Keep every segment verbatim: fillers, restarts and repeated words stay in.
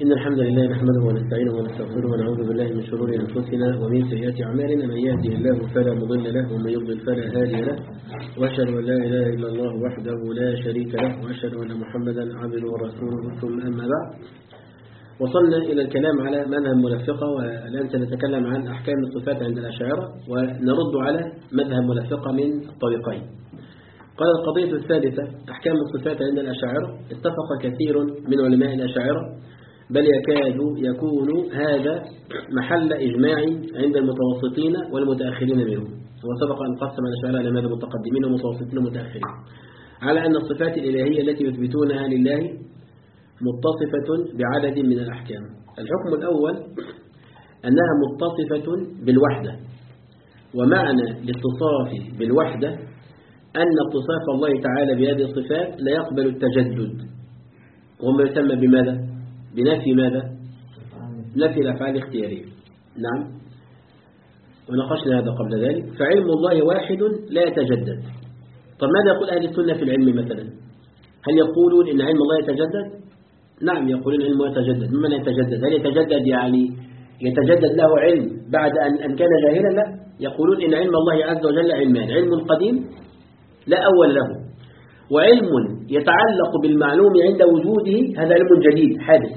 إن الحمد لله نحمده ونستعينه ونستغفره ونعوذ بالله من شرور أنفسنا ومن سيئات أعمالنا. من يهده الله فلا مضل له ومن يضلل فلا هادي له، وأشهد أن لا إله إلا الله وحده لا شريك له، وأشهد أن محمدا عبده ورسوله. ثم أما بعد، وصلنا إلى الكلام على مذهب ملفقة، والآن سنتكلم عن أحكام الصفات عند الأشاعرة ونرد على مذهب ملفقة من الطريقين. قال القضية الثالثة: أحكام الصفات عند الأشاعرة. اتفق كثير من علماء الأشاعرة، بل يكاد يكون هذا محل إجماع عند المتوسطين والمتأخرين منهم، وسبق أن قسم الأشاعرة إلى مذهب متقدمين ومتوسطين ومتأخرين، على أن الصفات الإلهية التي يثبتونها لله متصفة بعدد من الأحكام. الحكم الأول أنها متصفة بالوحدة، ومعنى الاتصاف بالوحدة أن اتصاف الله تعالى بهذه الصفات لا يقبل التجدد، وما يسمى بماذا؟ بنفي ماذا؟ نفي الأفعال الاختيارية. نعم، وناقشنا هذا قبل ذلك. فعلم الله واحد لا يتجدد. طب ماذا يقول أهل السنة في العلم مثلا؟ هل يقولون إن علم الله يتجدد؟ نعم، يقولون علمه يتجدد. مما لا يتجدد؟ هل يتجدد يعني يتجدد له علم بعد أن كان جاهلا؟ لا، يقولون إن علم الله عز وجل علمان: علم قديم لا أول له، وعلم يتعلق بالمعلوم عند وجوده، هذا علم جديد حادث.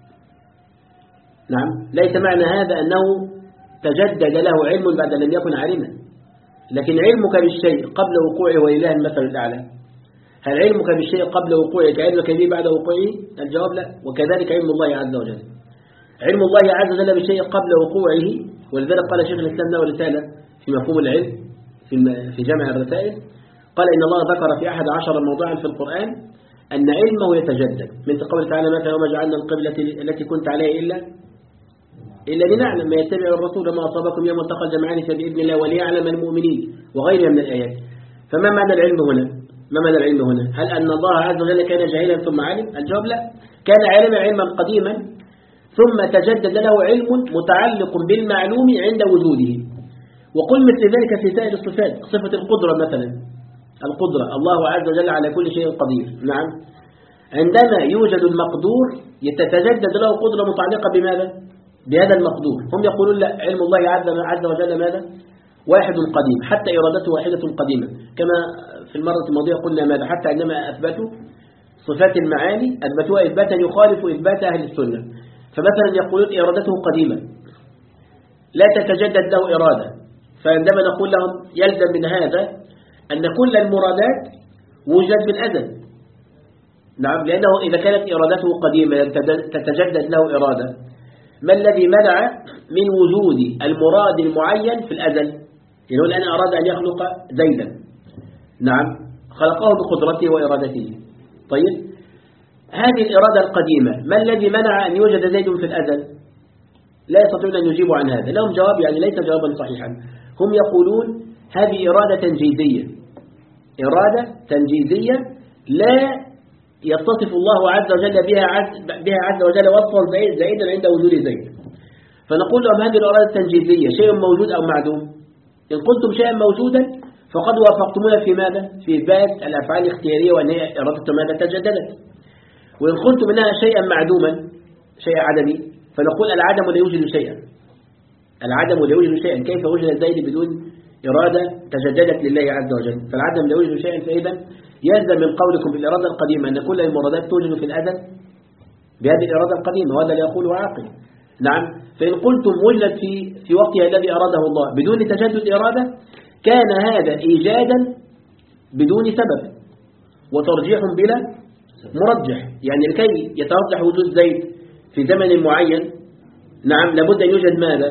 نعم، ليس معنى هذا أنه تجدد له علم بعد لم يكن عالما، لكن علمك بالشيء قبل وقوعه ولله المثل الأعلى. هل علمك بالشيء قبل وقوعه كعلمك به بعد وقوعه؟ الجواب لا. وكذلك علم الله عز وجل، علم الله عز وجل بالشيء قبل وقوعه. ولذلك قال شيخ الإسلام له رسالة في مفهوم العلم في جمع الرسائل، قال إن الله ذكر في أحد عشر موضوعا في القرآن أن علمه يتجدد، من قول تعالى: مثلا وما جعلنا القبلة التي كنت عليها إلا إلا لنعلم ما يتبع الرسول ما أصابكم يوم التقى الجمعان فبإذن الله وليعلم المؤمنين وغيرها من الآيات. فما معنى العلم هنا؟ ما معنى العلم هنا؟ هل أن الله عز وجل كان جاهلا ثم علم؟ الجواب لا، كان عالما علما قديما ثم تجدد له علم متعلق بالمعلوم عند وجوده. وقل مثل ذلك في سائر الصفات. صفة القدرة مثلا، القدرة، الله عز وجل على كل شيء قدير. نعم، عندما يوجد المقدور يتتجدد له قدرة متعلقة بماذا؟ بهذا المقدور. هم يقولون لا، علم الله عز وجل ماذا؟ واحد قديم، حتى إرادته واحدة قديمة، كما في المرة الماضية قلنا ماذا؟ حتى عندما أثبتوا صفات المعاني أثبتوها إثباتا يخالف إثبات أهل السنة. فمثلا يقولون إرادته قديمة لا تتجدد له إرادة، فعندما نقول لهم يلزم من هذا أن كل المرادات وجدت بالأزل. نعم، لأنه إذا كانت إرادته قديمة تتجدد له إرادة، ما الذي منع من وجود المراد المعين في الأزل؟ يعني الآن أراد أن يخلق زيدا، نعم، خلقه بقدرته وإرادته. طيب، هذه الإرادة القديمة ما الذي منع أن يوجد زيد في الأزل؟ لا يستطيعون أن يجيبوا عن هذا. لهم جواب، يعني ليس جوابا صحيحا. هم يقولون هذه إرادة تنجيزية، إرادة تنجيزية لا يتصف الله عز وجل بها عز, بها عز وجل وصفا زائدا عند وجود زيد. فنقول لهم هذه الإرادة التنجيزية شيء موجود أو معدوم؟ إن قلتم شيئا موجودا فقد وافقتمونا في ماذا؟ في إثبات الأفعال الاختيارية وأن هي إرادة ماذا؟ تجددت. وإن قلتم إنها شيئا معدوما، شيء عدمي، فنقول العدم لا يوجد شيئا، العدم لا يوجد شيئا. كيف وجد زيد بدون إرادة تجددت لله عز وجل؟ فالعدم لا يوجد شيئا. فإذا يلزم من قولكم بالإرادة القديمة أن كل المرادات توجد في الأزل بهذه الإرادة القديمة، وهذا لا يقوله عاقل. نعم، فإن قلتم وجد في في وقتها الذي أراده الله بدون تجدد إرادة، كان هذا إيجادا بدون سبب وترجيح بلا مرجح. يعني لكي يترجح وجود زيد في زمن معين، نعم، لابد أن يوجد ماذا؟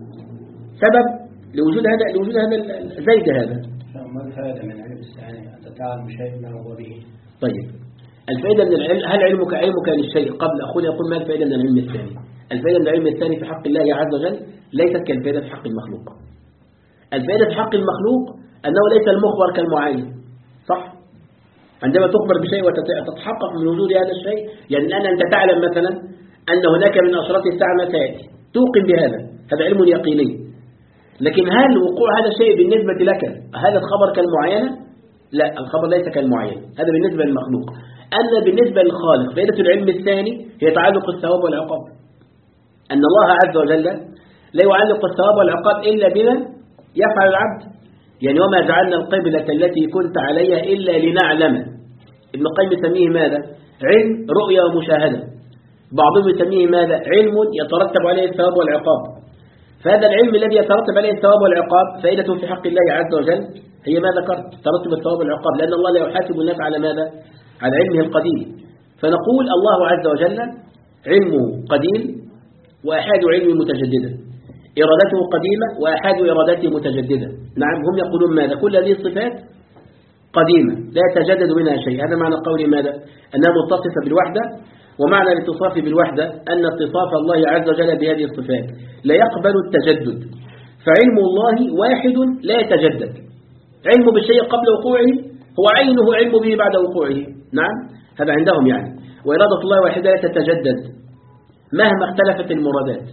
سبب لوجود هذا لوجود هذا زيد هذا. ما الفائدة من علم الثاني أن تتعلم شيء ما هو به؟ طيب، الفائدة من العلم، هل علمك علمك للشيء قبل أخونا يقول ما الفائدة من العلم الثاني؟ الفائدة من العلم الثاني في حق الله عز وجل ليست كالفائدة في حق المخلوق. الفائدة في حق المخلوق أنه ليس المخبر كالمعين، صح؟ عندما تخبر بشيء وتتحقق من وجود هذا الشيء، يعني الآن أنت تعلم مثلا أن هناك من أشراط الساعة ما سيأتي، توقن بهذا، هذا علم يقيني. لكن هل وقوع هذا الشيء بالنسبة لك هذا الخبر كالمعينة؟ لا، الخبر ليس كالمعين، هذا بالنسبة للمخلوق. أن بالنسبة للخالق فائدة العلم الثاني هي تعلق الثواب والعقاب، أن الله عز وجل لا يعلق الثواب والعقاب إلا بما يفعل العبد. يعني وما جعلنا القبلة التي كنت عليها إلا لنعلم. ابن القيم يسميه ماذا؟ علم رؤية ومشاهدة. بعضهم يسميه ماذا؟ علم يترتب عليه الثواب والعقاب. فهذا العلم الذي يترتب عليه الثواب والعقاب فائدته في حق الله عز وجل هي ما ذكرت، ترتب الثواب والعقاب، لأن الله لا يحاسب الناس على ماذا؟ على علمه القديم. فنقول الله عز وجل علمه قديم وأحاد علمه متجددة، إرادته قديمة وأحاد إرادته متجددة. نعم، هم يقولون ماذا؟ كل هذه الصفات قديمة لا يتجدد منها شيء. هذا معنى قول ماذا؟ أنها متصفة بالوحدة. ومعنى الاتصاف بالوحدة أن اتصاف الله عز وجل بهذه الصفات لا يقبل التجدد. فعلم الله واحد لا يتجدد، علمه بالشيء قبل وقوعه هو عينه علم به بعد وقوعه. نعم، هذا عندهم يعني. وإرادة الله واحدة لا تتجدد مهما اختلفت المرادات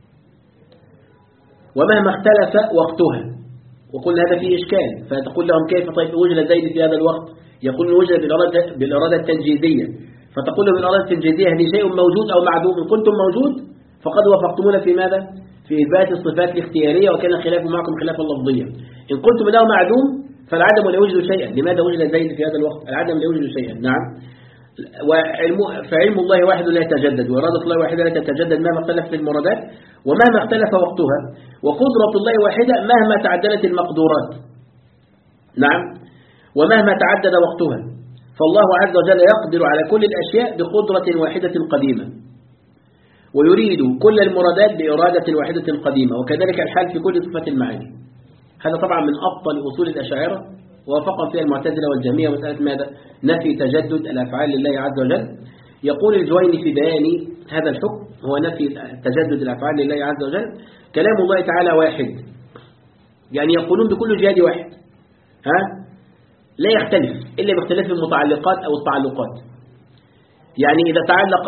ومهما اختلف وقتها. وقلنا هذا فيه إشكال، فتقول لهم كيف طيب وجد زيد في هذا الوقت؟ يقول وجد بالإرادة, بالإرادة التنجيزية. فتقول له بالإرادة التنجيزية هل شيء موجود أو معدوم؟ إن كنتم موجود فقد وافقتمونا في ماذا؟ في إثبات الصفات الاختيارية، وكان خلاف معكم خلاف اللفظية. إن قلتم أنه معدوم فالعدم لا يوجد شيئا. لماذا وجد زيد في هذا الوقت؟ العدم لا يوجد شيئا. نعم، وعلم فعلم الله واحد لا يتجدد، وإرادة الله واحدة لا تتجدد مهما اختلفت المرادات ومهما اختلف وقتها. وقدرة الله واحدة مهما تعددت المقدورات. نعم، ومهما تعدد وقتها. فالله عز وجل يقدر على كل الأشياء بقدرة واحدة قديمة، ويريد كل المرادات بإرادة واحدة قديمة، وكذلك الحال في كل صفة المعاني. هذا طبعا من أبطل أصول الأشاعرة، ووافق فيها المعتزلة والجهمية مسألة ماذا؟ نفي تجدد الأفعال لله عز وجل. يقول الجويني في بيان هذا الحكم هو نفي تجدد الأفعال لله عز وجل: كلام الله تعالى واحد، يعني يقولون بكل جهاد واحد، ها؟ لا يختلف إلا باختلاف المتعلقات أو التعلقات. يعني إذا تعلق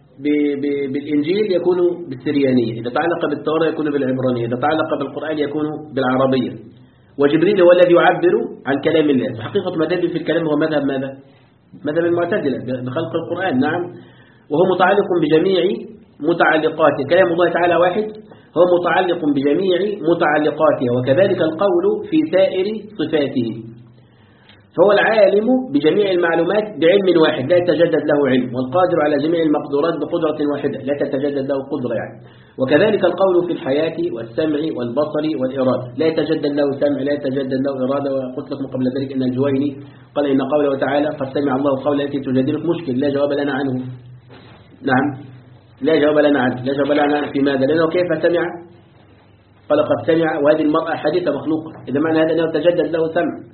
بالإنجيل يكون بالسريانية، إذا تعلق بالتوراة يكون بالعبرانية، إذا تعلق بالقرآن يكون بالعربية. وجبريل هو الذي يعبر عن كلام الله. فحقيقة مذهب في الكلام هو مذهب ماذا؟ مذهب المعتزلة بخلق القرآن. نعم، وهو متعلق بجميع متعلقاته. كلام الله تعالى واحد هو متعلق بجميع متعلقاته، وكذلك القول في سائر صفاته. فهو العالم بجميع المعلومات بعلم واحد لا يتجدد له علم، والقادر على جميع المقدورات بقدرة واحدة لا تتجدد له قدرة يعني. وكذلك القول في الحياة والسمع والبصر والإرادة لا يتجدد له سمع لا يتجدد له إرادة. وقلت لكم قبل ذلك أن الجويني قال إن قوله تعالى قد سمع الله قول التي تجادلك مشكل لا جواب لنا عنه. نعم، لا جواب لنا عنه. لا جواب لنا عنه في ماذا؟ لأنه كيف سمع؟ قال قد سمع، وهذه المرأة حديثة مخلوقة، إذا معنى هذا أنه تجدد له سمع.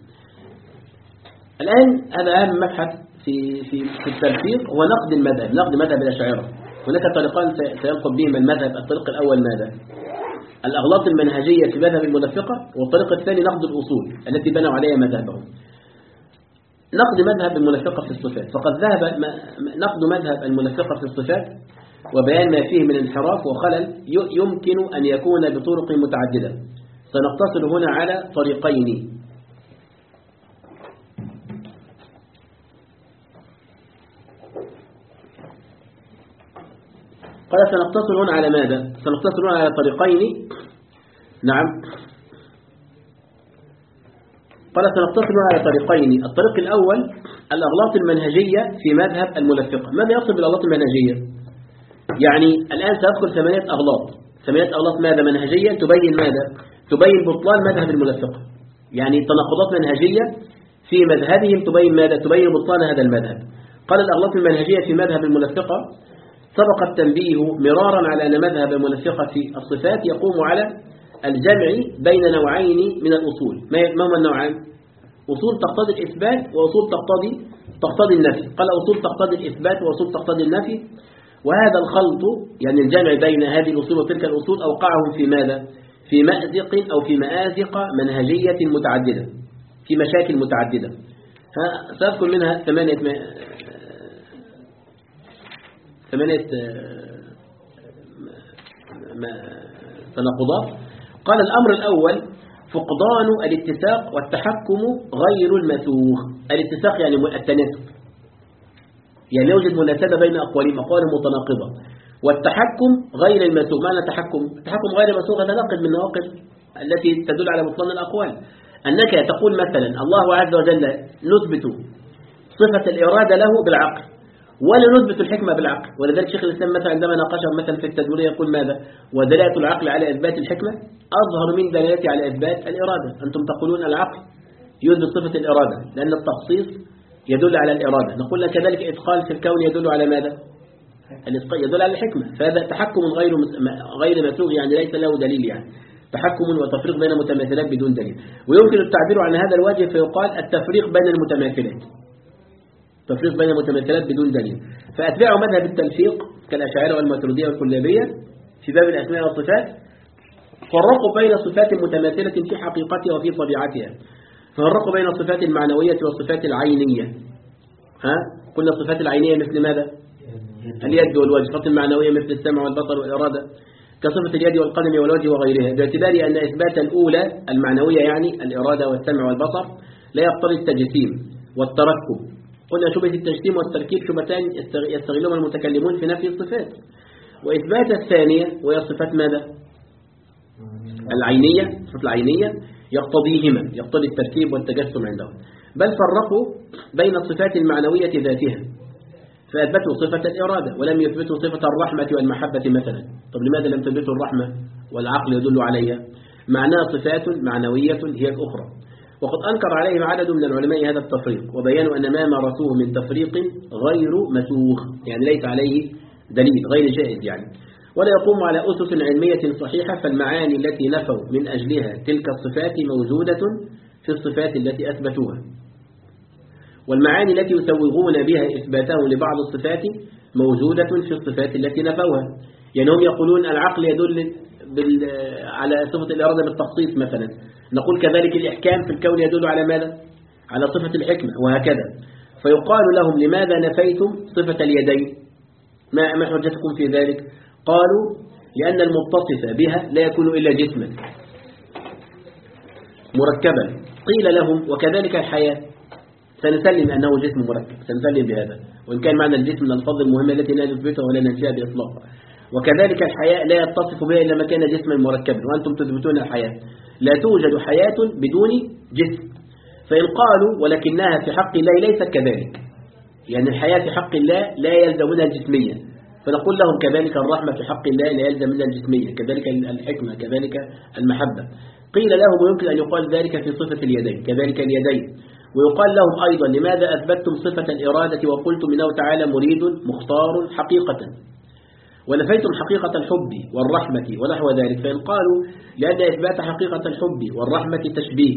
الآن هذا أهم مبحث في في في التفسير هو نقد المذهب، نقد مذهب الأشاعرة. هناك طريقان سينقض بهما المذهب. الطريق الأول ماذا؟ الأغلاط المنهجية في مذهب المنافقة، والطريق الثاني نقد الأصول التي بنوا عليها مذهبهم. نقد مذهب المنافقة في الصفات، فقد ذهب نقد مذهب المنافقة في الصفات وبيان ما فيه من انحراف وخلل يمكن أن يكون بطرق متعددة. سنقتصر هنا على طريقين. قال سنقتصر هنا على ماذا؟ سنقتصر هنا على طريقين. نعم، قال سنقتصر هنا على طريقين. الطريق الأول الأغلاط المنهجية في مذهب المنافقة. ماذا يقصد بالأغلاط المنهجية؟ يعني الآن سأذكر ثمانية أغلاط. ثمانية أغلاط ماذا؟ منهجية تبين ماذا؟ تبين بطلان مذهب المنافقة. يعني تناقضات منهجية في مذهبهم تبين ماذا؟ تبين بطلان هذا المذهب. قال الأغلاط المنهجية في مذهب المنافقة سبق التنبيه مرارا على أن مذهب المنافقة في الصفات يقوم على الجمع بين نوعين من الأصول. ما هما النوعان؟ أصول تقتضي الإثبات وأصول تقتضي تقتضي النفي. قال أصول تقتضي الإثبات وأصول تقتضي النفي. وهذا الخلط يعني الجمع بين هذه الأصول وتلك الأصول أوقعهم في ماذا؟ في مأزق أو في مآزق منهجية متعددة، في مشاكل متعددة. سأذكر منها ثمانية م... ثمانية تناقضات. قال الأمر الأول فقدان الاتساق والتحكم غير المسوغ. الاتساق يعني التناسب. يعني يوجد مناسبة بين أقوالهم، أقوال متناقضة. والتحكم غير المسوغ. معنى تحكم التحكم غير المسوغ هذا ناقض من نواقض التي تدل على بطلان الأقوال. أنك تقول مثلا الله عز وجل نثبت صفة الإرادة له بالعقل ولا نثبت الحكمة بالعقل. ولذلك شيخ الإسلام مثلا عندما ناقشه مثلا في التدمرية يقول ماذا؟ ودلالة العقل على إثبات الحكمة أظهر من دلالته على إثبات الإرادة. أنتم تقولون العقل يثبت صفة الإرادة لأن التخصيص يدل على الإرادة، نقول لك كذلك إدخال في الكون يدل على ماذا؟ يدل على الحكمة. فهذا تحكم غير غير مسوغ، يعني ليس له دليل، يعني تحكم وتفريق بين متماثلات بدون دليل. ويمكن التعبير عن هذا الوجه فيقال التفريق بين المتماثلات، تفريق بين المتماثلات بدون دليل. فأتباع مذهب التلفيق كالأشاعرة والماتريدية والكلابية في باب الأسماء والصفات فرقوا بين صفات متماثلة في حقيقتها وفي طبيعتها. فرقوا بين الصفات المعنوية والصفات العينية. ها قلنا الصفات العينية مثل ماذا؟ اليد والوجه. الصفات المعنوية مثل السمع والبصر والإرادة كصفة اليد والقدم والوجه وغيرها، باعتبار أن إثبات الأولى المعنوية يعني الإرادة والسمع والبصر لا يقتضي التجسيم والتركب. قلنا شبهة التجسيم والتركيب شبهتان يستغلهم المتكلمون في نفي الصفات. وإثبات الثانية وهي الصفات ماذا؟ العينية، الصفات العينية يقتضيهما، يقتضي التركيب والتجسم عندهم. بل فرقوا بين الصفات المعنوية ذاتها فأثبتوا صفة الإرادة ولم يثبتوا صفة الرحمة والمحبة مثلا. طب لماذا لم تثبتوا الرحمة والعقل يدل عليها؟ معناها صفات معنوية هي الأخرى. وقد أنكر عليهم عدد من العلماء هذا التفريق وبيانوا أن ما مارسوه من تفريق غير مسوغ، يعني ليس عليه دليل، غير جائز يعني، ولا يقوم على أسس علمية صحيحة. فالمعاني التي نفوا من أجلها تلك الصفات موجودة في الصفات التي أثبتوها، والمعاني التي يسوغون بها إثباتهم لبعض الصفات موجودة في الصفات التي نفوها. يعني هم يقولون العقل يدل بال... على صفة الإرادة بالتخصيص مثلا، نقول كذلك الإحكام في الكون يدل على ماذا؟ على صفة الحكمة وهكذا. فيقال لهم لماذا نفيتم صفة اليدين؟ ما ما حجتكم في ذلك؟ قالوا لأن المتصف بها لا يكون إلا جسما مركبا. قيل لهم وكذلك الحياة، سنسلم أنه جسم مركب، سنسلم بهذا وإن كان معنى الجسم من الألفاظ المهمة التي لا نثبتها ولا ننفيها بإطلاق. وكذلك الحياة لا يتصف بها إلا ما كان جسما مركبا، وأنتم تثبتون الحياة. لا توجد حياة بدون جسم. فإن قالوا ولكنها في حق الله ليست كذلك، يعني الحياة في حق الله لا يلزم منها الجسمية، فنقول لهم كذلك الرحمة في حق الله لا يلزم منها الجسمية، كذلك الحكمة، كذلك المحبة. قيل لهم ويمكن أن يقال ذلك في صفة اليدين، كذلك اليدين. ويقال لهم أيضا لماذا أثبتتم صفة الإرادة وقلتم إنه تعالى مريد مختار حقيقة ونفيتم حقيقة الحب والرحمة ونحو ذلك؟ فإن قالوا لأن إثبات حقيقة الحب والرحمة تشبيه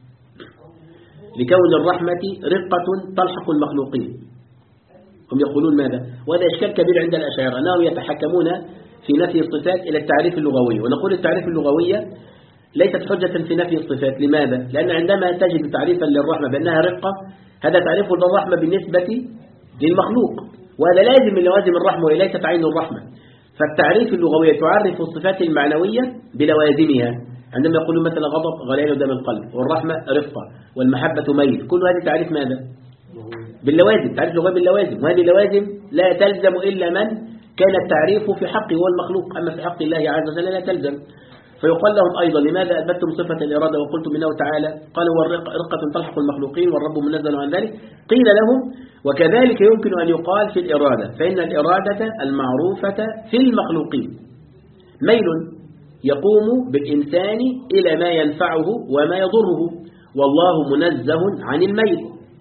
لكون الرحمة رقة تلحق المخلوقين. هم يقولون ماذا؟ وهذا إشكال كبير عند الأشاعرة أنهم يتحكمون في نفي الصفات إلى التعريف اللغوي، ونقول التعريف اللغوية ليست حجة في نفي الصفات. لماذا؟ لأن عندما تجد تعريفا للرحمة بأنها رقة، هذا تعريف للرحمة بالنسبة للمخلوق، وهذا لازم من لوازم الرحمة وليست عين الرحمة. فالتعريف اللغوية تعرف الصفات المعنوية بلوازمها. عندما يقولون مثلا غضب غليان دم القلب، والرحمة رفقة، والمحبة ميل، كل هذه تعريف ماذا؟ باللوازم، تعريف لغوي باللوازم. وهذه اللوازم لا تلزم إلا من كان التعريف في حقه والمخلوق، أما في حق الله عز وجل لا تلزم. فيقال لهم أيضا لماذا أثبتتم صفة الإرادة وقلتم إنه تعالى قالوا والرقة تلحق المخلوقين والرب منزل عن ذلك؟ قيل لهم وكذلك يمكن أن يقال في الإرادة، فإن الإرادة المعروفة في المخلوقين ميل يقوم بالإنسان إلى ما ينفعه وما يضره، والله منزه عن الميل.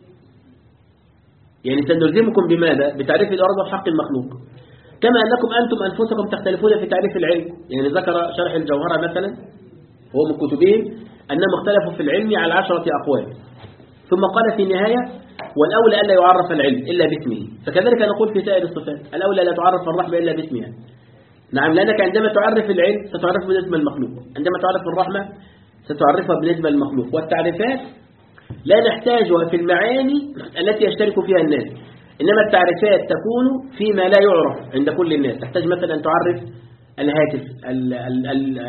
يعني سنلزمكم بماذا؟ بتعريف الإرادة في حق المخلوق، كما أنكم أنتم أنفسكم تختلفون في تعريف العلم. يعني ذكر شرح الجوهرة مثلا هو من كتبهم أنهم اختلفوا في العلم على عشرة أقوال، ثم قال في النهاية والأولى ألا يعرف العلم إلا باسمه. فكذلك نقول في سائر الصفات الأولى لا تعرف الرحمة إلا باسمها. نعم، لأنك عندما تعرف العلم ستعرفه بالنسبة للمخلوق، عندما تعرف الرحمة ستعرفها بالنسبة للمخلوق. والتعريفات لا نحتاجها في المعاني التي يشترك فيها الناس، إنما التعريفات تكون فيما لا يعرف عند كل الناس. تحتاج مثلا أن تعرف الهاتف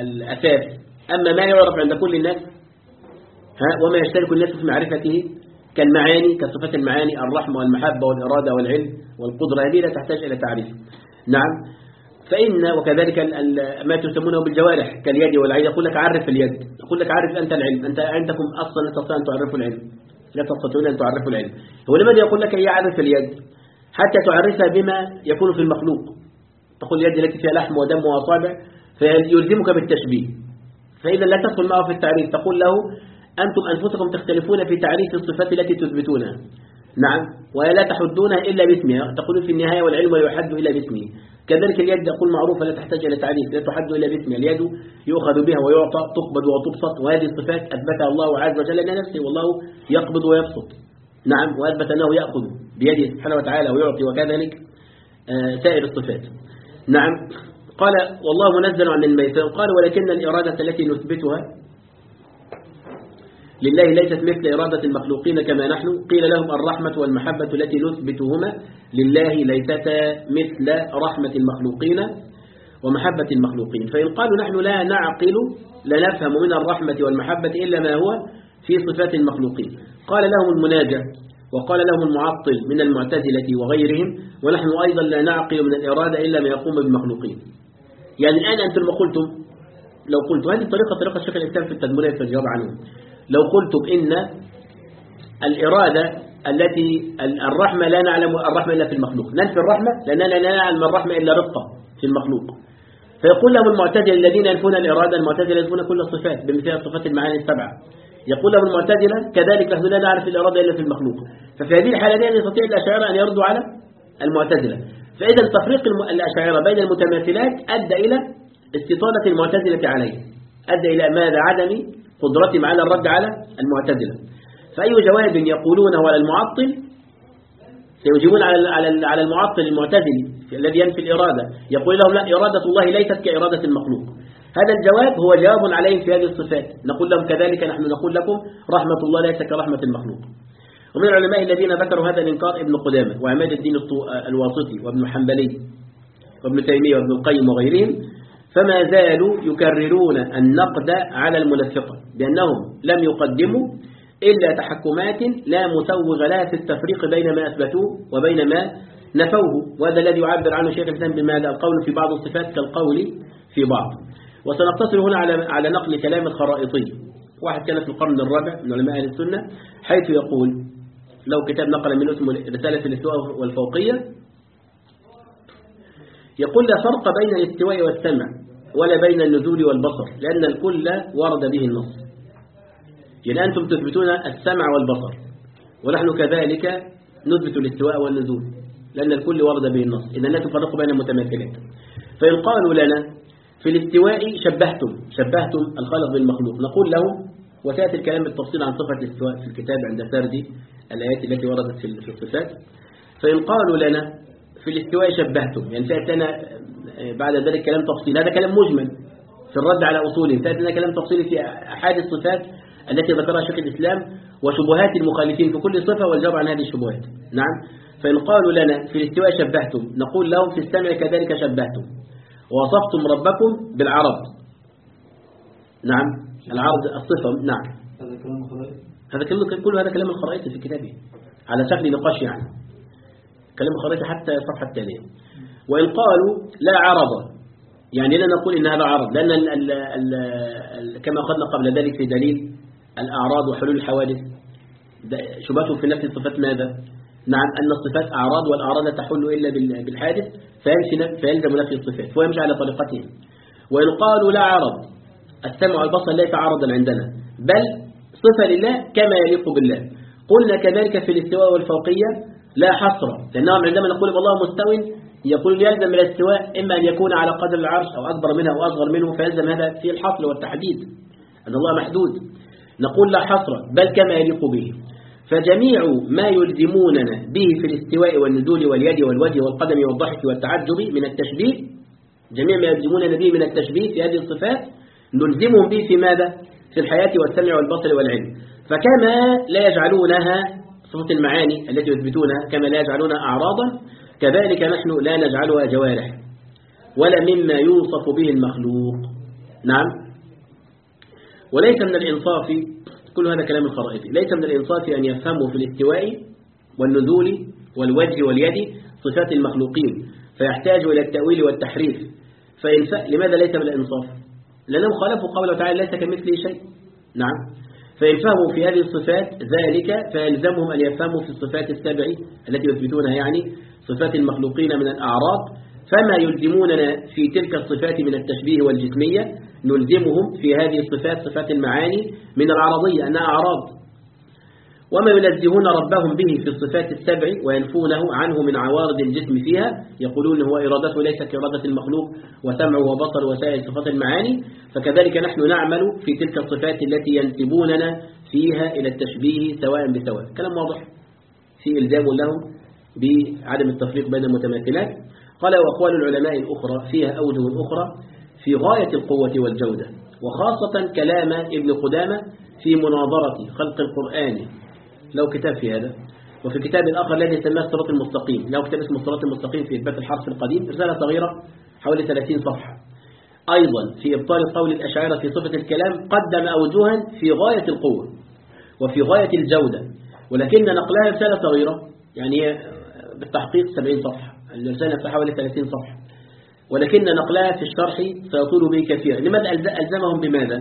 الأثاث، أما ما يعرف عند كل الناس ها وما يشترك الناس في معرفته كالمعاني كصفات المعاني الرحمة والمحبة والإرادة والعلم والقدرة، هذه لا تحتاج إلى تعريف. نعم. فإن وكذلك ما تسمونه بالجوارح كاليد والعين، يقول لك عرف اليد، يقول لك عرف أنت العلم، أنت عندكم أصلا لا تستطيع أن تعرفوا العلم، لا تستطيعون أن تعرفوا العلم. هو لماذا يقول لك يعرف اليد؟ حتى تعرفها بما يكون في المخلوق. تقول اليد التي فيها لحم ودم وأصابع فيلزمك بالتشبيه، فإذا لا تدخل معه في التعريف، تقول له أنتم أنفسكم تختلفون في تعريف الصفات التي تثبتونها. نعم. ولا تحدونها إلا باسمها، تقولون في النهاية والعلم لا يحد إلا باسمه. كذلك اليد يقول معروفة لا تحتاج إلى تعريف، لا تحد إلا باسمها. اليد يؤخذ بها ويعطى، تقبض وتبسط، وهذه الصفات أثبتها الله عز وجل لنفسه، والله يقبض ويبسط. نعم. وأثبت أنه يأخذ بيده سبحانه وتعالى ويعطي، وكذلك سائر الصفات. نعم. قال والله منزل عن الميثاق. قال ولكن الإرادة التي نثبتها لله ليست مثل إرادة المخلوقين كما نحن. قيل لهم الرحمة والمحبة التي نثبتهما لله ليستا مثل رحمة المخلوقين ومحبة المخلوقين. فإن قالوا نحن لا نعقل لا نفهم من الرحمة والمحبة إلا ما هو في صفات المخلوقين. قال لهم المناجة وقال لهم المعطل من المعتزلة وغيرهم ونحن أيضا لا نعقل من الإرادة إلا ما يقوم بالمخلوقين. يعني الآن أنتم لما قلتم، لو قلتم هذه الطريقة طريقة الشيخ الإسلام في التدمرية في الجواب عنهم، لو قلتم إن الإرادة التي الرحمة لا نعلم الرحمة إلا في المخلوق، ننفي الرحمة لأننا لا نعلم الرحمة إلا رقة في المخلوق. فيقول لهم المعتزلة الذين ينفون الإرادة، المعتزلة ينفون كل الصفات بمثال صفات المعاني السبعة. يقول لهم المعتزلة كذلك نحن لا نعرف الإرادة إلا في المخلوق. ففي هذه الحالة يستطيع الأشاعرة أن يردوا على المعتزلة. فإذا تفريق الأشاعرة بين المتماثلات أدى إلى استطالة المعتزلة عليه، أدى إلى ماذا؟ عدم قدرتهم على الرد على المعتزلة. فأي جواب يقولونه على المعطل سيجيبون على على على المعطل المعتزلي الذي ينفي الإرادة، يقول لهم لا، إرادة الله ليست كإرادة المخلوق. هذا الجواب هو جواب عليهم في هذه الصفات. نقول لهم كذلك نحن نقول لكم رحمة الله ليست كرحمة المخلوق. ومن العلماء الذين ذكروا هذا الإنكار ابن قدامة وعماد الدين الواسطي وابن حنبلي وابن تيمية وابن القيم وغيرهم، فما زالوا يكررون النقد على المنافقة بأنهم لم يقدموا إلا تحكمات لا مسوغ لها في التفريق بين ما أثبتوه وبين ما نفوه. وهذا الذي يعبر عنه شيخ الإسلام بماذا؟ القول في بعض الصفات كالقول في بعض. وسنقتصر هنا على على نقل كلام الخرائطي، واحد كان في القرن الرابع من علماء أهل السنة، حيث يقول لو كتاب نقل من اسمه رسالة الاستواء والفوقية، يقول لا فرق بين الاستواء والسمع ولا بين النزول والبصر لأن الكل ورد به النص. يعني أنتم تثبتون السمع والبصر ونحن كذلك نثبت الاستواء والنزول لأن الكل ورد به النص، إذا لا تفرقوا بين المتماثلات. فإن قالوا لنا في الاستواء شبهتم شبهتم الخالق بالمخلوق، نقول لهم وسيأتي الكلام بالتفصيل عن صفة الاستواء في الكتاب عند سرد الآيات التي وردت في الصفات. فإن قالوا لنا في الاستواء شبهتم، يعني سيأتي لنا بعد ذلك كلام تفصيل، هذا كلام مجمل في الرد على أصوله، سيأتي لنا كلام تفصيلي في أحد الصفات التي ذكرها شيخ الإسلام وشبهات المخالفين في كل صفة والجواب عن هذه الشبهات. نعم. فإن قالوا لنا في الاستواء شبهتم، نقول لهم في السمع كذلك شبهتم ووصفتم ربكم بالعرض. نعم. العرض الصفة. نعم. هذا كلام خرائطي، هذا كله كله هذا كلام الخرائطي في كتابه على شكل نقاش، يعني كلام الخرائطي حتى الصفحة الثانية. وإن قالوا لا عرض، يعني لا نقول إن هذا عرض، لأن ال ال ال كما أخذنا قبل ذلك في دليل الأعراض وحلول الحوادث شبهته في نفس الصفات ماذا؟ نعم، أن الصفات أعراض والأعراض تحل إلا بالحادث فيلزم نفي الصفات فيمشي على طريقتهم. وإن قالوا لا عرض، السمع والبصر ليس عرضا عندنا بل صفة لله كما يليق بالله. قلنا كذلك في الاستواء والفوقية لا حصر، لأنهم عندما نقول الله مستوٍ يقول يلزم الاستواء إما أن يكون على قدر العرش أو أكبر منه أو أصغر منه، فيلزم هذا في الحصر والتحديد أن الله محدود. نقول لا حصر بل كما يليق به. فجميع ما يلزموننا به في الاستواء والنزول واليد والوجه والقدم والضحك والتعجب من التشبيه، جميع ما يلزموننا به من التشبيه في هذه الصفات نلزمهم به في ماذا؟ في الحياة والسمع والبصر والعلم. فكما لا يجعلونها صفة المعاني التي يثبتونها كما لا يجعلونها أعراضا، كذلك نحن لا نجعلها جوارح ولا مما يوصف به المخلوق. نعم. وليس من الإنصاف كل هذا كلام الخرائطي. ليس من الإنصاف أن يفهموا في الاستواء والنزول والوجه واليد صفات المخلوقين فيحتاج إلى التأويل والتحريف. فإن ف... لماذا ليس من الإنصاف؟ لأنهم خالفوا قوله تعالى ليس كمثله شيء. نعم. فإن فهموا في هذه الصفات ذلك فيلزمهم أن يفهموا في الصفات السبع التي يثبتونها، يعني صفات المخلوقين من الأعراض. فما يلزموننا في تلك الصفات من التشبيه والجسمية نلزمهم في هذه الصفات صفات المعاني من العرضية أنها أعراض. وما ينزهون ربهم به في الصفات السبع وينفونه عنه من عوارض الجسم فيها يقولون هو إرادته ليس كإرادة المخلوق وسمع وبصر وسائر صفات المعاني، فكذلك نحن نعمل في تلك الصفات التي ينسبوننا فيها إلى التشبيه سواء بسواء. كلام واضح في إلزام لهم بعدم التفريق بين المتماثلات. قال وأقوال العلماء الأخرى فيها أوجه أخرى في غاية القوة والجودة، وخاصة كلام ابن قدامة في مناظرة خلق القرآن، له كتاب في هذا. وفي كتاب الآخر الذي سماه الصراط المستقيم، له كتاب اسمه الصراط المستقيم في إثبات الحرف القديم، رسالة صغيرة حوالي ثلاثين صفحة. أيضا في إبطال قول الأشاعرة في صفة الكلام قدم أوجها في غاية القوة وفي غاية الجودة، ولكن نقلها رسالة صغيرة يعني بالتحقيق سبعين صفحة، الرسالة في حوالي ثلاثين صفحة، ولكن نقلها في الشرح سيطول به كثيرا. لماذا ألزمهم بماذا؟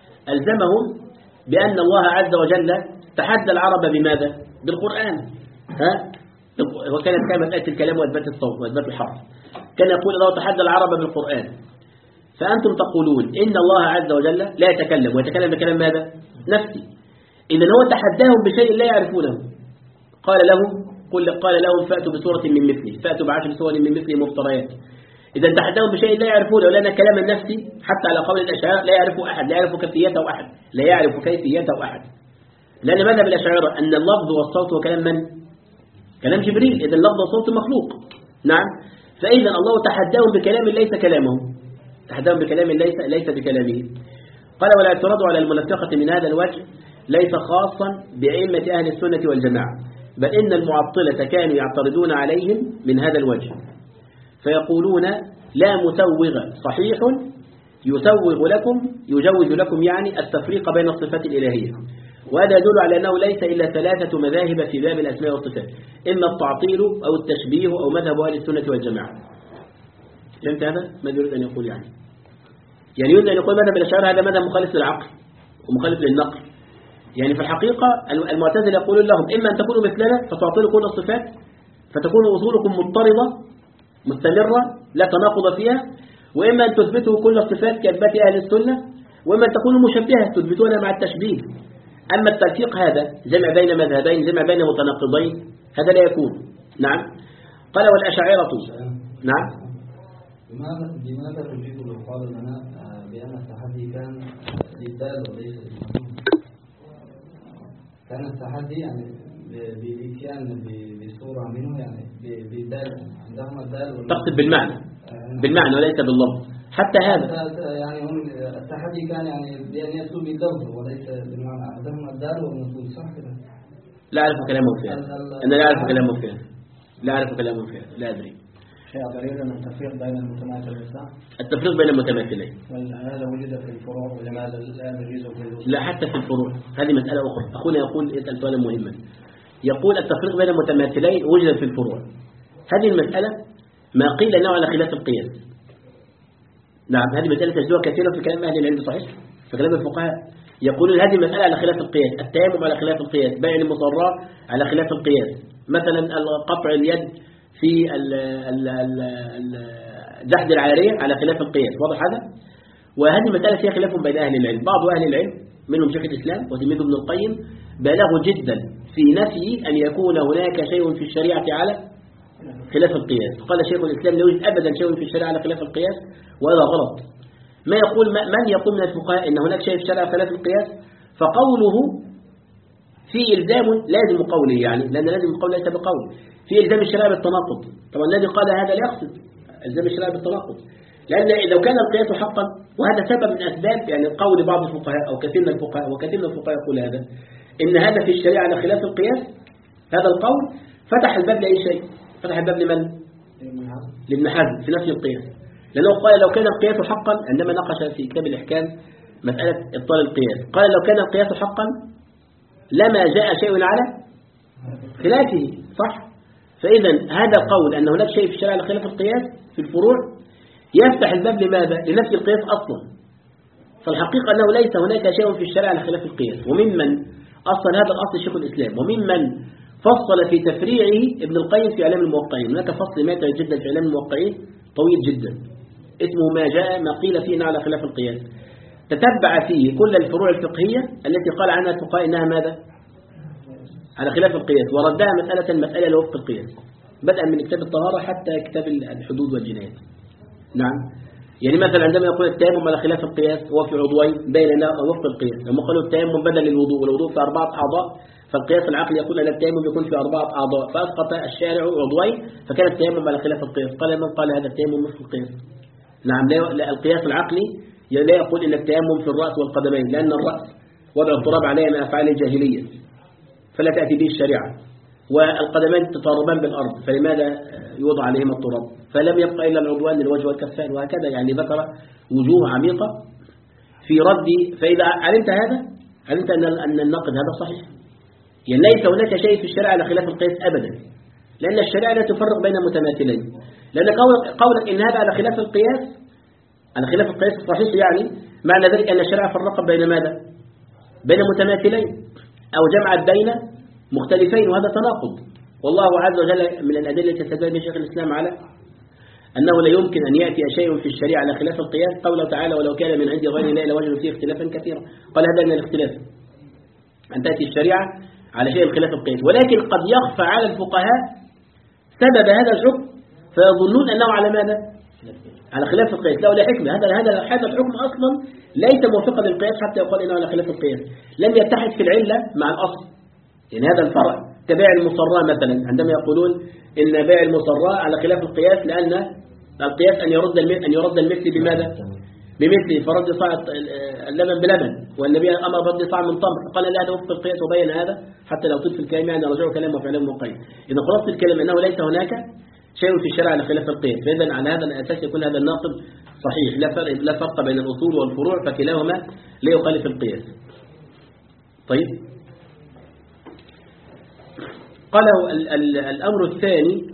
ألزمهم بأن الله عز وجل تحدى العرب بماذا؟ بالقرآن. ها؟ وكانت كلمة آية الكلام وإثبات الصوت وإثبات الحرف. كان يقول الله تحدى العرب بالقرآن، فأنتم تقولون إن الله عز وجل لا يتكلم ويتكلم بكلام ماذا؟ نفسي. إذن هو تحداهم بشيء لا يعرفونه. قال لهم قل قال لهم فأتوا بسورة من مثله، فأتوا بعشر سور من مثله مفتريات. إذا تحداهم بشيء لا يعرفونه، لأن كلام النفسي حتى على قول الأشاعرة لا يعرف أحد، لا يعرف كيفيته أحد، لا يعرف كيفيته أحد. لأن ماذا بالأشاعرة؟ أن اللفظ والصوت هو كلام من؟ كلام جبريل. إذا اللفظ والصوت مخلوق. نعم. فإذا الله تحداهم بكلام ليس كلامه، تحداهم بكلام ليس ليس بكلامه. قال والاعتراض على المنافقة من هذا الوجه ليس خاصا بأئمة أهل السنة والجماعة، بل إن المعطلة كانوا يعترضون عليهم من هذا الوجه، فيقولون لا مسوغ صحيح يسوغ لكم يجوز لكم يعني التفريق بين الصفات الإلهية. وهذا يدل على أنه ليس إلا ثلاثة مذاهب في باب الأسماء والصفات، إما التعطيل أو التشبيه أو مذهب أهل السنة والجماعة. فهمت هذا؟ ما يريد أن يقول يعني يعني يريد أن يقول مذهب الأشاعرة هذا مذهب مخالف للعقل ومخالف للنقل. يعني في الحقيقة المعتزلة يقولون لهم إما أن تكونوا مثلنا فتعطلوا كل الصفات فتكون أصولكم مضطردة مستمرة لا تناقض فيها، وإما أن تثبتوا كل الصفات كإثبات أهل السنة، وإما أن تكونوا مشبهة تثبتونها مع التشبيه. أما التلفيق هذا جمع بين مذهبين جمع بين متناقضين هذا لا يكون. نعم. قال والأشاعرة. نعم. لماذا لماذا تجيب القول لنا بأن التحدي كان للدال وليس للمفهوم؟ كان التحدي يعني بالإتيان بصورة منه يعني بالدال، عندهم الدال تقصد بالمعنى بالمعنى وليس باللفظ. حتى هذا يعني هم التحدي كان يعني بأن يأتوا باللفظ وليس بالمعنى، عندهم الدال والمفهوم، صح كده؟ لا أعرف كلامهم فيها، أنا لا أعرف كلامهم فيها، لا أعرف كلامهم فيها، لا أدري. شيء غريب أن التفريق بين المتماثلين. التفريق بين المتماثلين هذا وجد في الفروع ولماذا لا يجوز في الوصول؟ لا حتى في الفروع، هذه مسألة أخرى. أخونا يقول يسأل سؤالا مهما، يقول التفريق بين المتماثلين وجد في الفروع. هذه المسألة ما قيل أنه على خلاف القياس. نعم. هذه مسألة تجدها كثيرا في كلام أهل العلم، صحيح؟ في كلام الفقهاء يقولون هذه المسألة على خلاف القياس، التيمم على خلاف القياس، بيع المصرات على خلاف القياس، مثلا قطع اليد في جحد العارية على خلاف القياس. واضح هذا؟ وهذه مسألة فيها خلاف بين أهل العلم. بعض أهل العلم منهم شيخ الإسلام وتلميذ ابن القيم بالغوا جدا في نفي أن يكون هناك شيء في الشريعة على خلاف القياس. قال شيخ الإسلام لا يوجد أبدا شيء في الشريعة على خلاف القياس، وهذا غلط. ما يقول من يقول من الفقهاء إن هناك شيء في الشريعة على خلاف القياس فقوله في إلزام لازم قوله، يعني لأن لازم قوله ليس بقول، في إلزام الشريعة بالتناقض. طبعا الذي قال هذا لا يقصد إلزام الشريعة بالتناقض، لأن لو كان القياس حقا، وهذا سبب من أسباب يعني قول بعض الفقهاء أو كثير من الفقهاء وكثير من الفقهاء يقول هذا إن هذا في الشريعة على خلاف القياس، هذا القول فتح الباب لأي شيء، فتح الباب لمن؟ لابن حزم في نفي القياس، لأنه قال لو كان القياس حقا عندما ناقش في كتاب الإحكام مسألة إبطال القياس، قال لو كان القياس حقا لما جاء شيء على خلافه. صح؟ فإذا هذا قول أن هناك شيء في الشرع على خلاف القياس في الفروع يفتح الباب لماذا؟ لنفي القياس أصلا. فالحقيقة أنه ليس هناك شيء في الشرع على خلاف القياس. وممن أصل هذا الأصل شيخ الإسلام، وممن فصل في تفريعه ابن القيم في إعلام الموقعين. هناك فصل ماتع جدا في إعلام الموقعين طويل جدا اسمه ما جاء ما قيل فيه على خلاف القياس، تتبع فيه كل الفروع الفقهية التي قال عنها الفقهاء إنها ماذا؟ على خلاف القياس، وردها مسألة مسألة لوفق القياس، بدءا من كتاب الطهارة حتى كتاب الحدود والجنايات. نعم، يعني مثلا عندما يقول التيمم على خلاف القياس هو في عضوين بين وفق القياس. لما قالوا التيمم بدل الوضوء والوضوء في أربعة أعضاء، فالقياس العقلي يقول أن التيمم يكون في أربعة أعضاء، فأسقط الشارع عضوين فكان التيمم على خلاف القياس. قال من قال هذا التيمم وفق القياس؟ نعم، لا القياس العقلي لا يقول إن التيمم في الرأس والقدمين، لأن الرأس وضع التراب عليه من أفعال الجاهلية فلا تأتي به الشريعة، والقدمين تتضاربان بالأرض فلماذا يوضع عليهما التراب؟ فلم يبقى إلا العضوان للوجه والكفان، وهكذا يعني ذكر وجوه عميقة في رد. فإذا علمت هذا علمت أن النقد هذا صحيح، يعني ليس هناك شيء في الشريعة على خلاف القياس أبدا، لأن الشريعة لا تفرق بين متماثلين. لأن قولك إن هذا على خلاف القياس على خلاف القياس الصحيح يعني معنى ذلك أن الشريعة فرقت بين ماذا؟ بين متماثلين أو جمعت بين مختلفين، وهذا تناقض. والله عز وجل من الأدلة التي استدل بها شيخ الإسلام على أنه لا يمكن أن يأتي شيء في الشريعة على خلاف القياس قوله تعالى ولو كان من عند غير الله لوجدوا فيه اختلافا كثيرا. قال هذا من الاختلاف أن تأتي الشريعة على شيء خلاف القياس، ولكن قد يخفى على الفقهاء سبب هذا الحكم فيظنون أنه على ماذا؟ على خلاف القياس. لا، ولا حكمة. هذا هذا هذا الحكم أصلا ليس موافقا للقياس حتى يقال إنه على خلاف القياس، لم يتحد في العلة مع الأصل. يعني هذا الفرع كبيع المصراء مثلا، عندما يقولون إن بيع المصراء على خلاف القياس لأن القياس أن يرد أن يرد المثل بماذا؟ بمثله، فرد صاع اللبن بلبن، والنبي أمر برد صاع من تمر، قال لا هذا وفق القياس وبين هذا حتى لو تدفي الكلام يعني رجعوا كلامه في علم مقيم. إذا خلاصة الكلام أنه ليس هناك شيء في الشرع على خلاف القياس، فإذا على هذا الأساس يكون هذا الناقض صحيح، لا فرق لا فرق بين الأصول والفروع، فكلاهما لا يخالف القياس. طيب، قال الأمر الثاني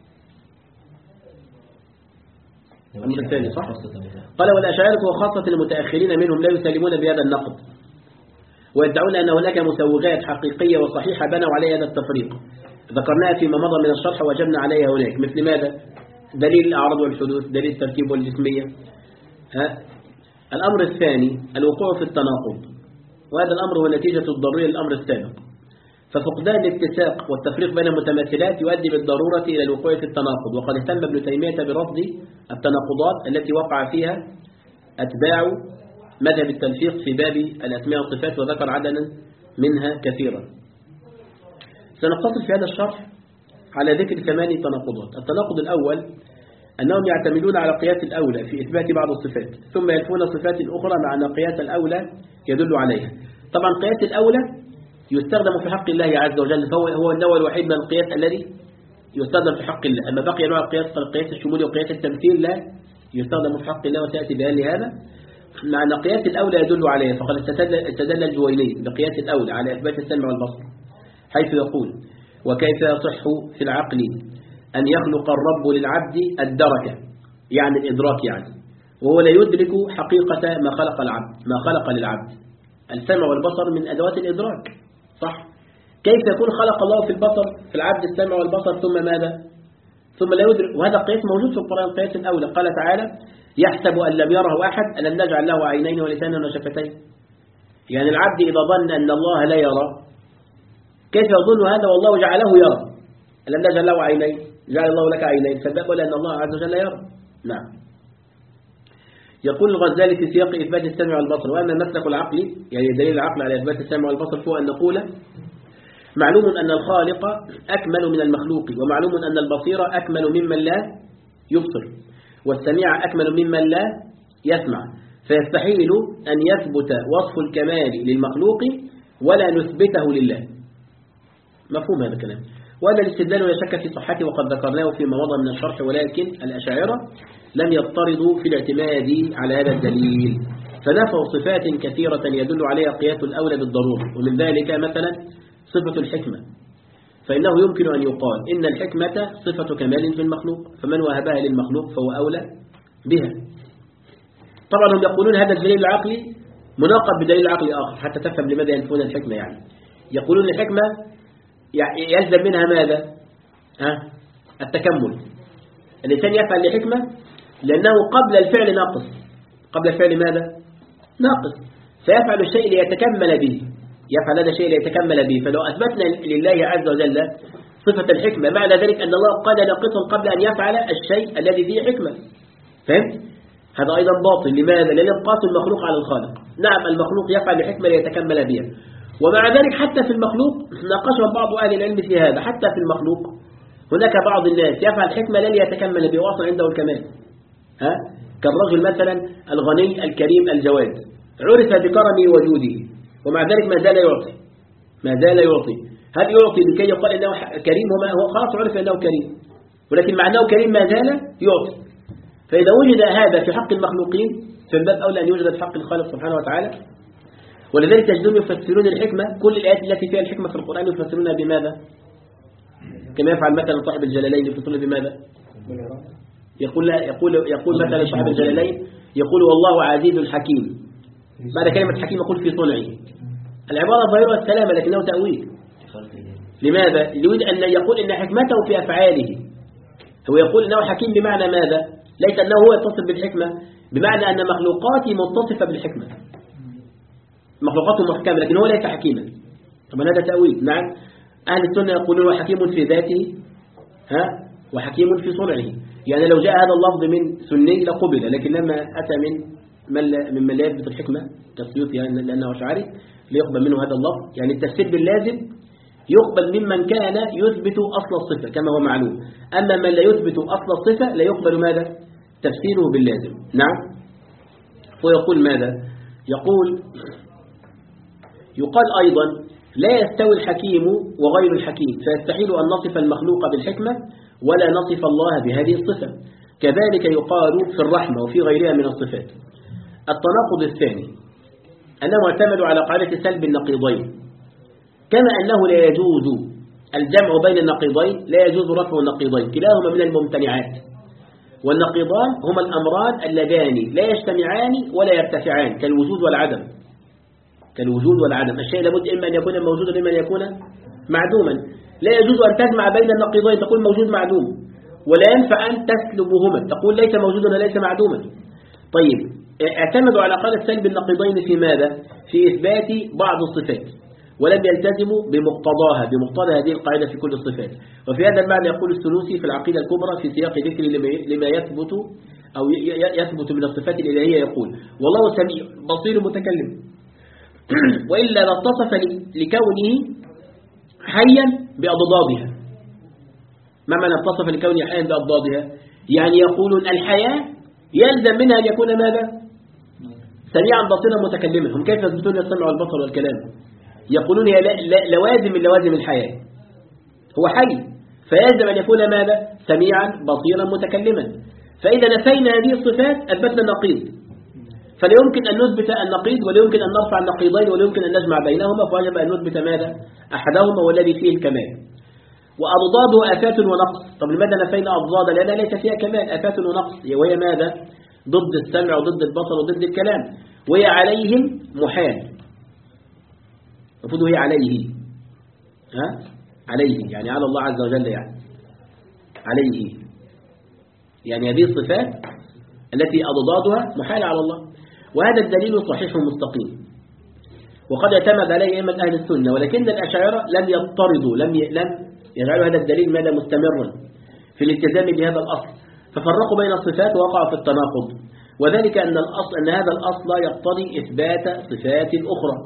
الأمر الثاني صح؟ قال والأشاعرة وخاصة المتأخرين منهم لا يسلمون بهذا النقد، ويدعون أن هناك مسوغات حقيقية وصحيحة بنوا عليها هذا التفريق، ذكرناها فيما مضى من الشرح وجبنا عليها هناك، مثل ماذا؟ دليل الأعراض والحدوث، دليل التركيب والجسمية. ها؟ الأمر الثاني الوقوع في التناقض، وهذا الأمر هو نتيجة الضرورية للأمر السابق، ففقدان الاتساق والتفريق بين المتماثلات يؤدي بالضرورة إلى الوقوع في التناقض. وقد اهتم ابن تيمية برفض التناقضات التي وقع فيها أتباع مذهب التلفيق في باب الأسماء والصفات، وذكر عددا منها كثيرا. سنقتصر في هذا الشرح على ذكر ثماني تناقضات. التناقض الأول أنهم يعتمدون على قياس الأولى في إثبات بعض الصفات، ثم ينفون صفات أخرى مع أن قياس الأولى يدل عليها. طبعا قياس الأولى يستخدم في حق الله عز وجل، فهو هو النوع الوحيد من القياس الذي يستخدم في حق الله. أما بقي نوع القياس كالقياس الشمولي وقياس التمثيل لا يستخدم في حق الله، وسيأتي بيان لهذا. مع أن قياس الأولى يدل عليه، فقد استدل الجويني بقياس الأولى على إثبات السمع والبصر، حيث يقول وكيف يصح في العقل أن يخلق الرب للعبد الدركة، يعني الإدراك يعني، وهو لا يدرك حقيقة ما خلق العبد ما خلق للعبد. السمع والبصر من أدوات الإدراك، صح؟ كيف يكون خلق الله في البصر في العبد السمع والبصر ثم ماذا؟ ثم لا يدرك. وهذا قياس موجود في القرآن، قياس الأولى. قال تعالى يحسب أن لم يره أحد ألم نجعل له عينين ولسانا وشفتين. يعني العبد إذا ظن أن الله لا يرى كيف يظن هذا والله جعله يرى؟ ألم نجعل له عينين، جعل الله لك عينين، فدل أن الله عز وجل يرى. نعم. يقول الغزالي في سياق إثبات السمع والبصر وأما المسلك العقلي، يعني دليل العقل على إثبات السمع والبصر، فهو أن نقول معلوم أن الخالق أكمل من المخلوق، ومعلوم أن البصير أكمل ممن لا يبصر، والسميع أكمل ممن لا يسمع، فيستحيل أن يثبت وصف الكمال للمخلوق ولا نثبته لله. مفهوم هذا الكلام؟ وهذا الاستدلال لا شك في صحته، وقد ذكرناه فيما مضى من الشرح، ولكن الأشاعرة لم يضطردوا في الاعتماد على هذا الدليل، فنفوا صفات كثيرة يدل عليها قياس الأولى بالضرورة، ومن ذلك مثلا صفة الحكمة، فإنه يمكن أن يقال إن الحكمة صفة كمال في المخلوق، فمن وهبها للمخلوق فهو أولى بها. طبعا هم يقولون هذا الدليل العقلي مناقض بدليل عقلي آخر حتى تفهم لماذا ينفون الحكمة. يعني يقولون الحكمة يلزم منها ماذا؟ ها؟ التكمل. الإنسان يفعل لحكمة لأنه قبل الفعل ناقص. قبل الفعل ماذا؟ ناقص، فيفعل الشيء ليتكمل به، يفعل هذا الشيء ليتكمل به. فلو أثبتنا لله عز وجل صفة الحكمة معنى ذلك أن الله قد ناقص قبل أن يفعل الشيء الذي فيه حكمة. فهمت؟ هذا أيضا باطل. لماذا؟ لأن ينقص المخلوق على الخالق. نعم المخلوق يفعل لحكمة ليتكمل بها، ومع ذلك حتى في المخلوق ناقش بعض أهل العلم في هذا. حتى في المخلوق هناك بعض الناس يفعل حكمة لا ليتكمل بها وأصلا عنده الكمال. ها؟ كالرجل مثلا الغني الكريم الجواد، عرف بكرمه وجوده ومع ذلك ما زال يعطي، ما زال يعطي. هل يعطي لكي يقال إنه كريم؟ هو خلاص عرف أنه كريم، ولكن مع أنه كريم ما زال يعطي. فإذا وجد هذا في حق المخلوقين فالباب أولى أن يوجد في حق الخالق سبحانه وتعالى. ولذلك تجدون يفسرون الحكمة، كل الآيات التي فيها الحكمة في القرآن يفسرونها بماذا؟ كما يفعل مثلا صاحب الجلالين يفسرون بماذا؟ يقول يقول يقول مثلا صاحب الجلالين يقول والله عزيز حكيم، بعد كلمة حكيم يقول في صنعه. العبارة ظاهرها السلامة لكنه تأويل. لماذا؟ يريد أن يقول إن حكمته في أفعاله. هو يقول إنه حكيم بمعنى ماذا؟ ليس أنه هو يتصف بالحكمة، بمعنى أن مخلوقاته متصفة بالحكمة، مخلوقاته محكمة لكن هو ليس حكيما. طبعا هذا تأويل. نعم أهل السنة يقولون هو حكيم في ذاته ها وحكيم في صنعه. يعني لو جاء هذا اللفظ من سني لقبل، لكن لما أتى من من من لا يثبت الحكمة كالسيوطي يعني لأنه أشعري ليقبل منه هذا اللفظ. يعني التفسير باللازم يقبل ممن كان يثبت أصل الصفة كما هو معلوم، أما من لا يثبت أصل الصفة لا يقبل ماذا؟ تفسيره باللازم. نعم. ويقول ماذا؟ يقول يقال أيضا لا يستوي الحكيم وغير الحكيم، فيستحيل أن نصف المخلوق بالحكمة ولا نصف الله بهذه الصفة. كذلك يقال في الرحمة وفي غيرها من الصفات. التناقض الثاني أنه اعتمد على قاعدة سلب النقيضين، كما أنه لا يجوز الجمع بين النقيضين، لا يجوز رفع النقيضين، كلاهما من الممتنعات. والنقيضان هما الأمران اللذان لا يجتمعان ولا يرتفعان، كالوجود والعدم. كالوجود والعدم، الشيء لابد إما أن يكون موجودا إما أن يكون معدوما. لا يجوز أن تجمع بين النقيضين تقول موجود معدوم، ولا ينفع أن تسلبهما تقول ليس موجودا وليس معدوما. طيب اعتمدوا على قاعدة سلب النقيضين في ماذا؟ في إثبات بعض الصفات، ولم يلتزموا بمقتضاها بمقتضى هذه القاعدة في كل الصفات. وفي هذا المعنى يقول السنوسي في العقيدة الكبرى في سياق ذكر لما يثبت أو يثبت من الصفات الإلهية، يقول والله سميع بصير متكلم، وإلا لاتصف لكونه حيا بأضدادها. ما معنى اتصف لكونه حيا بأضدادها؟ يعني يقولون الحياة يلزم منها أن يكون ماذا؟ سميعا بصيرا متكلما. هم كيف يثبتون السمع والبصر والكلام؟ يقولون هي لوازم من لوازم الحياة. هو حي فيلزم أن يكون ماذا؟ سميعا بصيرا متكلما. فإذا نفينا هذه الصفات أثبتنا النقيض، فلا يمكن أن نثبت النقيض ولا يمكن أن نرفع النقيضين ولا يمكن أن نجمع بينهما، فوجب أن نثبت ماذا؟ أحدهما والذي فيه الكمال. وأضداده آفات ونقص. طب لماذا نفينا أضداد؟ لأنها ليس فيها كمال، آفات ونقص، وهي ماذا؟ ضد السمع وضد البصر وضد الكلام، وهي عليهم محال. المفروض هي عليه، ها؟ عليه يعني على الله عز وجل، يعني عليه، يعني هذه الصفات التي أضدادها محالة على الله. وهذا الدليل صحيح مستقيم، وقد اعتمد عليه أئمة أهل السنة، ولكن الأشاعرة لم يضطردوا، لم لم يجعلوا هذا الدليل ماذا مستمرا في الالتزام بهذا الأصل، ففرقوا بين الصفات ووقعوا في التناقض. وذلك أن الأصل أن هذا الأصل يقتضي إثبات صفات أخرى.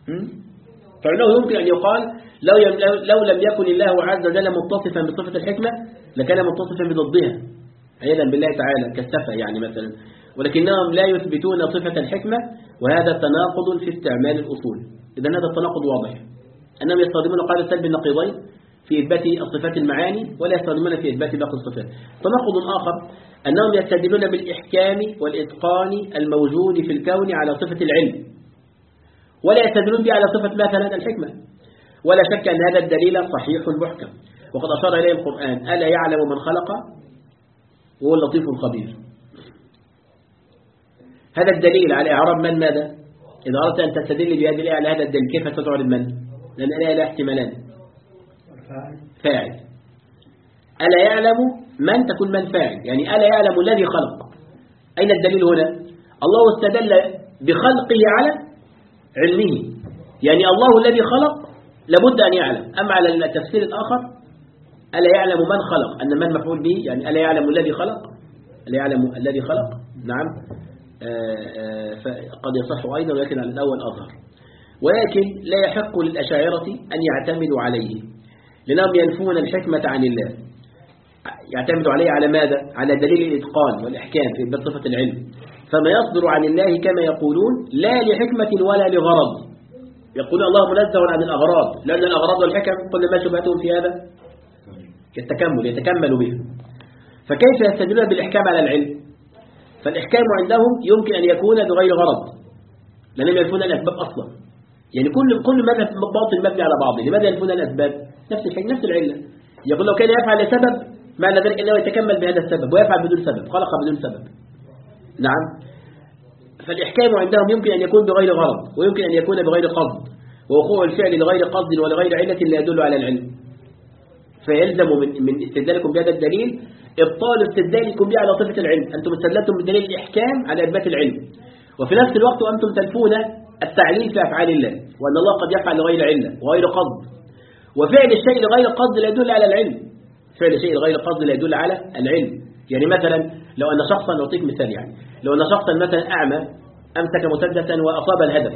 فإنه يمكن أن يقال لو لو لم يكن الله عز وجل متصفا بصفة الحكمة لكان متصفا بضدها عياذا بالله تعالى كالسفة يعني مثلا، ولكنهم لا يثبتون صفة الحكمة، وهذا تناقض في استعمال الأصول. إذن هذا التناقض واضح، أنهم يستخدمون قاعدة سلب النقيضين في إثبات الصفات المعاني ولا يستخدمون في إثبات باقي الصفات. تناقض آخر أنهم يستدلون بالإحكام والإتقان الموجود في الكون على صفة العلم، ولا يستدلون به على صفة مثلا الحكمة. ولا شك أن هذا الدليل صحيح محكم، وقد أشار إليه القرآن: ألا يعلم من خلق وهو اللطيف الخبير. هذا الدليل على إعراب من ماذا؟ إذا أردت أن تستدل بهذه الآية على هذا الدليل كيف ستعرض من؟ لأن الآية لها احتمالان. فاعل. ألا يعلم من تكون من فاعل، يعني ألا يعلم الذي خلق. أين الدليل هنا؟ الله استدل بخلقه على علمه، يعني الله الذي خلق لابد أن يعلم. أما على التفسير الآخر ألا يعلم من خلق، أن من مفعول به، يعني ألا يعلم الذي خلق، ألا يعلم الذي خلق. نعم فقد يصح أيضا، ولكن على الأول أظهر. ولكن لا يحق للأشاعرة أن يعتمدوا عليه، لأنهم ينفون الحكمة عن الله. يعتمدوا عليه على ماذا؟ على دليل الإتقان والإحكام في إثبات صفة العلم. فما يصدر عن الله كما يقولون لا لحكمة ولا لغرض. يقول الله منزه عن الأغراض، لأن الأغراض والحكم كل ما شبهتهم في هذا التكمل يتكمل به. فكيف يستدلون بالإحكام على العلم؟ فالإحكام عندهم يمكن أن يكون بغير غرض، لأنهم ينفون الأسباب أصلا. يعني كل كل ماذا باطل مبني على بعضه. لماذا ينفون الأسباب؟ نفس الشيء، نفس العلة. يقول لو كان يفعل لسبب معنى ذلك أنه يتكمل بهذا السبب، ويفعل بدون سبب، خلق بدون سبب. نعم. فالإحكام عندهم يمكن أن يكون بغير غرض، ويمكن أن يكون بغير قصد، ووقوع الفعل لغير قصد ولغير علة لا يدل على العلم. فيلزم من من استدلالكم بهذا الدليل إبطال استدلالكم به على صفة العلم. أنتم استدلتم بدليل الإحكام على إثبات العلم، وفي نفس الوقت أنتم تنفون التعليل في أفعال الله، وأن الله قد يفعل لغير علة وغير قصد. وفعل الشيء لغير قصد لا يدل على العلم. فعل الشيء لغير قصد لا يدل على العلم. يعني مثلا لو أن شخصا، نعطيك مثال، يعني لو أن شخصا مثلا أعمى أمسك مسدسا وأصاب الهدف،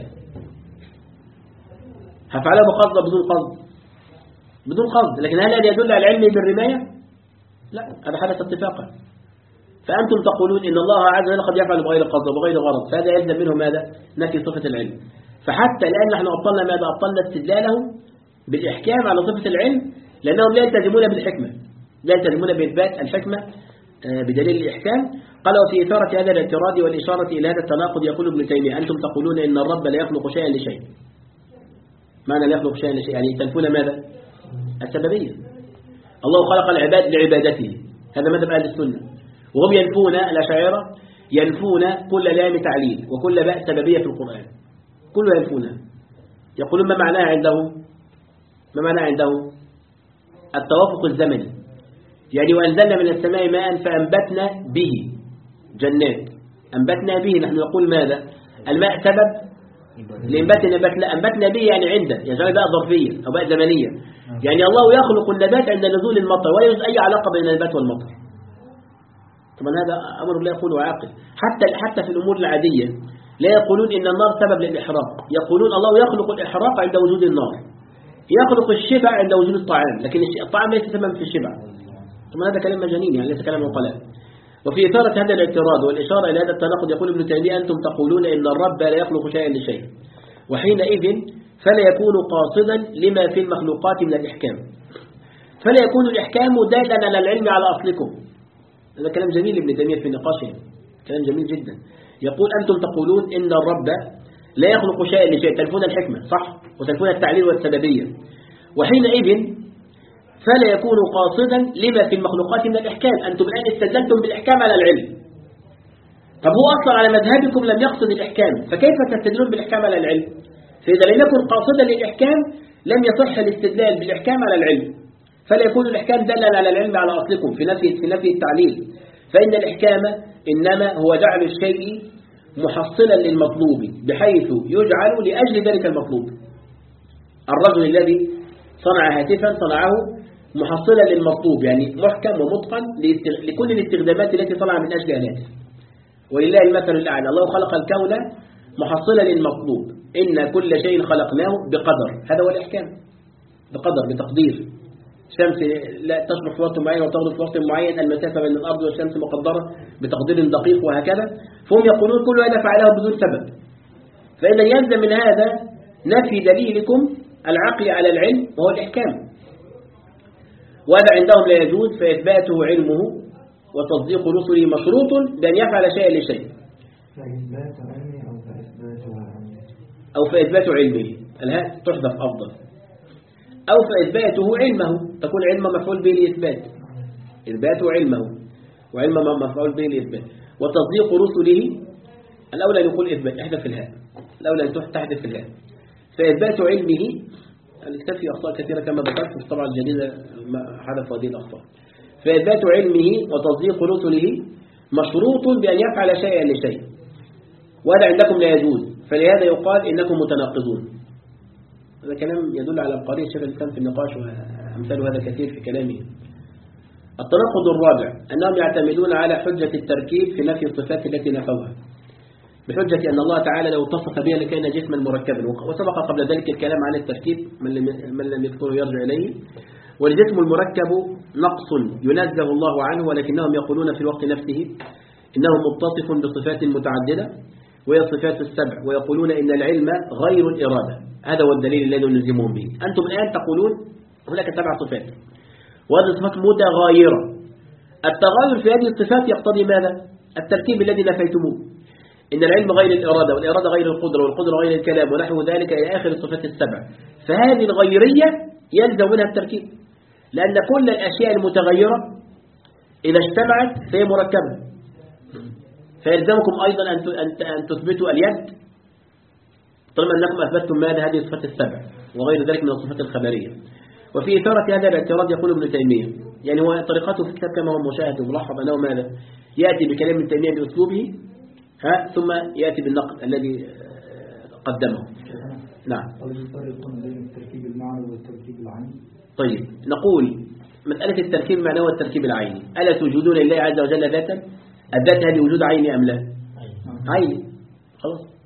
هفعله بقصد بدون قصد؟ بدون قصد. لكن هل هذا يدل على العلم بالرماية؟ لا، هذا حدث اتفاقا. فأنتم تقولون إن الله عز وجل قد يفعل بغير قصد وبغير غرض، فهذا يلزم منه ماذا؟ نفي صفة العلم. فحتى الآن نحن أبطلنا ماذا؟ أبطلنا استدلالهم بالإحكام على صفة العلم، لأنهم لا يلتزمون بالحكمة، لا يلتزمون بإثبات الحكمة بدليل الإحكام. قالوا في إثارة هذا الاعتراض والإشارة إلى هذا التناقض يقول ابن تيمية: أنتم تقولون إن الرب لا يخلق شيئا لشيء. معنى لا يخلق شيئا لشيء يعني تنفون ماذا؟ السببية. الله خلق العباد لعبادته، هذا مذهب أهل السنة. وهم ينفون، الأشاعرة ينفون كل لام تعليل وكل باء سببية في القرآن، كله ينفونها. يقولون ما معناها عندهم؟ ما معناها عندهم؟ التوافق الزمني. يعني وأنزلنا من السماء ماء فأنبتنا به جنات. أنبتنا به، نحن نقول ماذا؟ الماء سبب لإنبات النبات، لا، أنبتنا به يعني عنده، يعني بقى ظرفية أو بقى زمنية. يعني الله يخلق النبات عند نزول المطر، ولا يوجد أي علاقة بين النبات والمطر. طبعا هذا أمر لا يقوله عاقل. حتى حتى في الأمور العادية لا يقولون إن النار سبب للإحراق، يقولون الله يخلق الإحراق عند وجود النار، يخلق الشبع عند وجود الطعام، لكن الطعام ليس سببا في الشبع. طبعا هذا كلام مجانين، يعني ليس كلام عقلاء. وفي إثارة هذا الاعتراض والإشارة إلى هذا التناقض يقول ابن تيمية: أنتم تقولون إن الرب لا يخلق شيئا لشيء، وحينئذ فلا يكون قاصدا لما في المخلوقات من الإحكام، فلا يكون الإحكام دالا على العلم على أصلكم. هذا كلام جميل ابن تيمية في نقاشه، كلام جميل جدا. يقول: أنتم تقولون إن الرب لا يخلق شيئا لشيء، تنفون الحكمة صح، وتنفون التعليل والسببية، وحينئذ فلا يكون قاصدا لما في المخلوقات من الإحكام. أنتم الآن استدلتم بالإحكام على العلم. طب هو أصلا على مذهبكم لم يقصد الإحكام، فكيف تستدلون بالإحكام على العلم؟ فإذا لم يكن قاصدا للإحكام لم يصح الاستدلال بالإحكام على العلم، فلا يكون الإحكام دالا على العلم على أصلكم في نفي في نفي التعليل. فإن الإحكام إنما هو جعل الشيء محصلا للمطلوب بحيث يجعل لأجل ذلك المطلوب. الرجل الذي صنع هاتفا صنعه محصلا للمطلوب، يعني محكم ومتقن لكل الاستخدامات التي صنع من أجل الهاتف. ولله المثل الأعلى، الله خلق الكون محصلا للمطلوب، إن كل شيء خلقناه بقدر. هذا هو الإحكام، بقدر، بتقدير. الشمس لا تصبح في وقت معين وتغرب في وقت معين، المسافة بين الأرض والشمس مقدرة بتقدير دقيق وهكذا. فهم يقولون كل هذا فعله بدون سبب. فإذا يلزم من هذا نفي دليلكم العقل على العلم وهو الإحكام. وهذا عندهم لا يجوز، فإثباته علمه وتصديق رسله مشروط بأن يفعل شيئا لشيء. فإثبات علمه أو فإثبات علمه أو فإثبات علمه، الهاء تحذف أفضل. أو فإثباته علمه، تكون علم مفعول به لإثبات، إثباته علمه، وعلم مفعول به لإثبات. وتصديق رسله، الأولى أن يقول إثبات، احذف الهاء، الأولى أن تحذف الهاء. فإثبات علمه، الكتاب فيه أخطاء كثيرة كما ذكرت في الطبعة الجديدة حذف هذه الأخطاء. فإثبات علمه وتصديق رسله مشروط بأن يفعل شيئا لشيء، وهذا عندكم لا يجوز، فلهذا يقال إنكم متناقضون. هذا كلام يدل على القضية الشيخ الإسلام في النقاش وأمثال هذا كثير في كلامه. التناقض الرابع أنهم يعتمدون على حجة التركيب في نفي الصفات التي نفوها، بحجة أن الله تعالى لو اتصف بها لكان جسما مركبا، وسبق قبل ذلك الكلام عن التركيب من لم يذكره يرجع إليه. والجسم المركب نقص ينزه الله عنه، ولكنهم يقولون في الوقت نفسه إنه متصف بصفات متعددة وهي الصفات السبع، ويقولون إن العلم غير الإرادة. هذا هو الدليل الذي نلزمهم به. أنتم الآن تقولون هناك سبع صفات وهذه الصفات متغايرة. التغاير في هذه الصفات يقتضي ماذا؟ التركيب الذي نفيتموه، إن العلم غير الإرادة، والإرادة غير القدرة، والقدرة غير الكلام، ونحو ذلك إلى آخر الصفات السبع. فهذه الغيرية يلزم منها التركيب، لأن كل الأشياء المتغيرة إذا اجتمعت فهي مركبة. فيلزمكم أيضا أن تثبتوا اليد طالما أنكم أثبتتم ماذا؟ هذه الصفات السبع وغير ذلك من الصفات الخبرية. وفي إثارة هذا الاعتراض يقول ابن تيمية، يعني هو طريقته في الكتاب كما هو مشاهد وملاحظ أنه ماذا؟ يأتي بكلام ابن تيمية بأسلوبه، ها، ثم يأتي بالنقد الذي قدمه. نعم. هل يفرقون بين التركيب المعنوي والتركيب العيني؟ طيب، نقول مسألة التركيب المعنوي والتركيب العيني، ألا توجدون لله عز وجل ذاتا؟ الذات هذه وجود عيني أم لا؟ عيني. خلاص.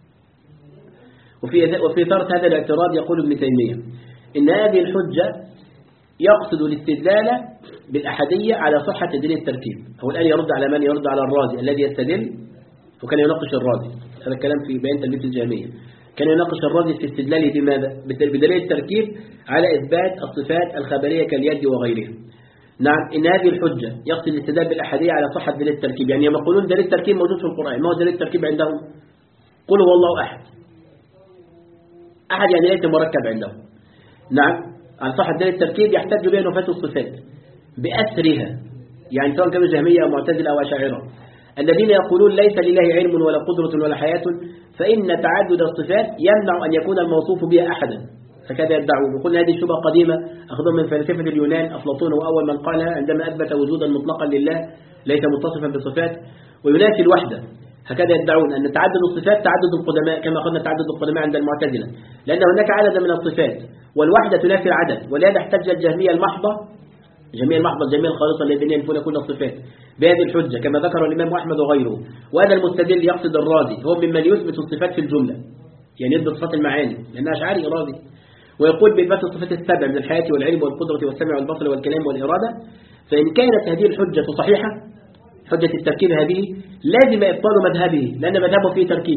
وفي وفي إثارة هذا الاعتراض يقول ابن تيمية إن هذه الحجة يقصد الاستدلال بالأحدية على صحة دليل التركيب. هو الآن يرد على من؟ يرد على الرازي الذي يستدل، وكان يناقش الرازي، هذا الكلام في بيان تلبيس الجهمية، كان يناقش الرازي في استدلاله بماذا؟ بدليل التركيب على إثبات الصفات الخبرية كاليد وغيرها. نعم، إن هذه الحجة يقصد الاستدلال بالأحدية على صحة دليل التركيب، يعني يوم يقولون دليل التركيب موجود في القرآن، ما هو دليل التركيب عندهم؟ قل هو الله أحد. أحد يعني ليس مركب عندهم. نعم، على صحة دليل التركيب يحتج بها نفاة الصفات بأسرها، يعني سواء كانوا جهمية أو معتزلة أو أشاعرة الذين يقولون ليس لله علم ولا قدرة ولا حياة، فإن تعدد الصفات يمنع أن يكون الموصوف بها أحدا، فكذا يدعون. وقلنا هذه الشبهة قديمة أخذهم من فلسفة اليونان، أفلاطون هو أول من قالها عندما أثبت وجودا مطلقا لله ليس متصفا بصفات وينافي الوحدة. هكذا يدعون أن تعدد الصفات تعدد القدماء، كما أخذنا تعدد القدماء عند المعتزلة، لأن هناك عدد من الصفات والوحدة تنافي العدد. ولهذا احتج الجهمية المحضة، الجهمية المحضة الجهمية الخالصة الذين ينفون كل الصفات بهذه الحجة كما ذكر الإمام أحمد وغيره. وهذا المستدل يقصد الرازي هو ممن يثبت الصفات في الجملة، يعني يثبت صفات المعاني، لأنه أشعري رازي، ويقول بإثبات الصفات السبع من الحياة والعلم والقدرة والسمع والبصر والكلام والإرادة. فإن كانت هذه الحجة صحيحة، حجة التركيب هذه، لازم إبطال مذهبه، لأن مذهبه فيه تركيب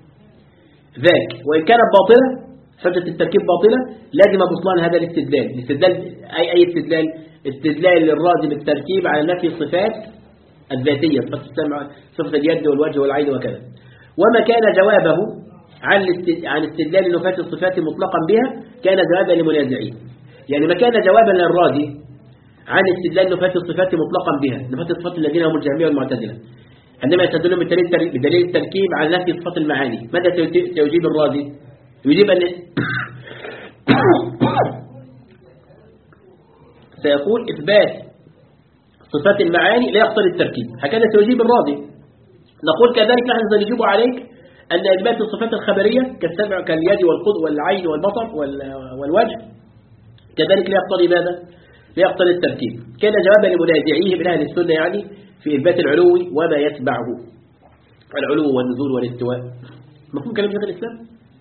ذاك. وإن كانت باطلة، حجة التركيب باطلة، لازم بطلان هذا الاستدلال. الاستدلال أي أي استدلال؟ استدلال للرازي بالتركيب على نفي الصفات الذاتية، صفة السمع، صفة اليد والوجه والعين وكذا. وما كان جوابه عن عن استدلال نفاة الصفات مطلقا بها كان جوابا لمنازعين. يعني ما كان جوابا للرازي عن استدلال نفاة الصفات مطلقا بها، نفاة الصفات الذين هم الجهمية والمعتزلة، عندما يستدلون بدليل التركيب على نفي صفات المعاني، ماذا سيجيب الرازي؟ يجيب أن سيقول إثبات صفات المعاني لا يقتضي التركيب، هكذا سيجيب الرازي. نقول كذلك نحن سنجيب عليك أن إثبات الصفات الخبرية كالسمع كاليد والقدر والعين والبصر والوجه كذلك لا يقتضي ماذا؟ لا يقتضي التركيب. كان جوابا لمنازعيه من أهل السنة يعني في إثبات العلو وما يتبعه، العلو والنزول والاستواء. مفهوم كلام شيخ الإسلام؟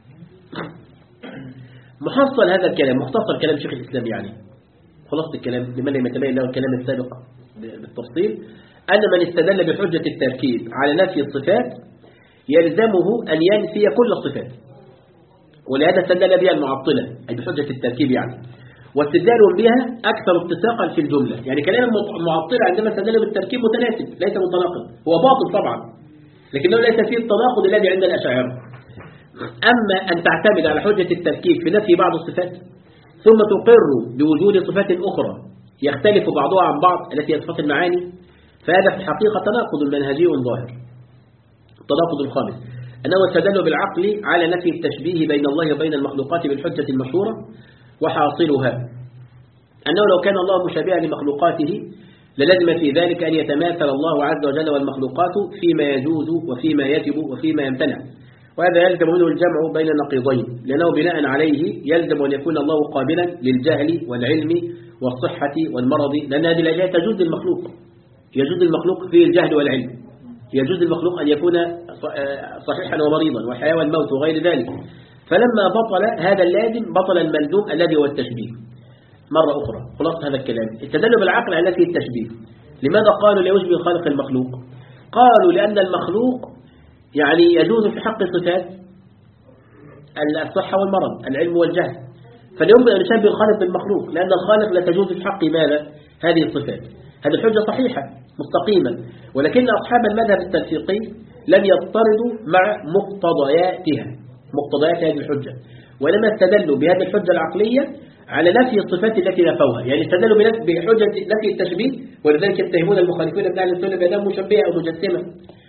محصل هذا الكلام، مختصر كلام شيخ الإسلام، يعني خلاصة الكلام لمن لم يتبين له الكلام السابق بالتفصيل، أن من استدل بحجة التركيب على نفي الصفات يلزمه أن ينفي كل الصفات، ولهذا استدل بها المعطلة أي بحجة التركيب يعني. واستدلالهم بها أكثر اتساقا في الجملة. يعني كلام المعطلة عندما استدلوا بالتركيب متناسب ليس متناقض، هو باطل طبعا لكنه ليس فيه التناقض الذي عند الأشاعرة. أما أن تعتمد على حجة التركيب في نفي بعض الصفات ثم تقر بوجود صفات أخرى يختلف بعضها عن بعض التي هي صفات المعاني، فهذا في الحقيقة تناقض منهجي ظاهر. التناقض الخامس أنه استدل بالعقل على نفي التشبيه بين الله وبين المخلوقات بالحجة المشهورة، وحاصلها أنه لو كان الله مشابها لمخلوقاته للزم في ذلك أن يتماثل الله عز وجل والمخلوقات فيما يجوز وفيما يجب وفيما يمتنع، وهذا يلزم منه الجمع بين النقيضين، لأنه بناء عليه يلزم أن يكون الله قابلا للجهل والعلم والصحة والمرض، لأن هذه الأشياء تجوز المخلوق، يجوز المخلوق فيه الجهل والعلم، يجوز المخلوق أن يكون صحيحا ومريضا والحياة والموت وغير ذلك. فلما بطل هذا اللازم بطل الملزوم الذي هو التشبيه. مرة أخرى خلاص هذا الكلام استدلوا بالعقل على نفي التشبيه. لماذا قالوا لا يشبه خالق المخلوق؟ قالوا لأن المخلوق يعني يجوز في حق صفات الصحة والمرض، العلم والجهل، فلا يمكن أن يشبه الخالق بالمخلوق، لأن الخالق لا تجوز في حق ماذا؟ هذه الصفات. هذه الحجة صحيحة مستقيمة، ولكن أصحاب المذهب التلفيقي لم يضطردوا مع مقتضياتها مقتضيات هذه الحجة، ولما استدلوا بهذه الحجة العقلية على نفي الصفات التي نفوها. يعني استدلوا بحجة نفي التشبيه، ولذلك يتهمون المخالفين من أهل السنة بأنهم مشبهة أو مجسمة.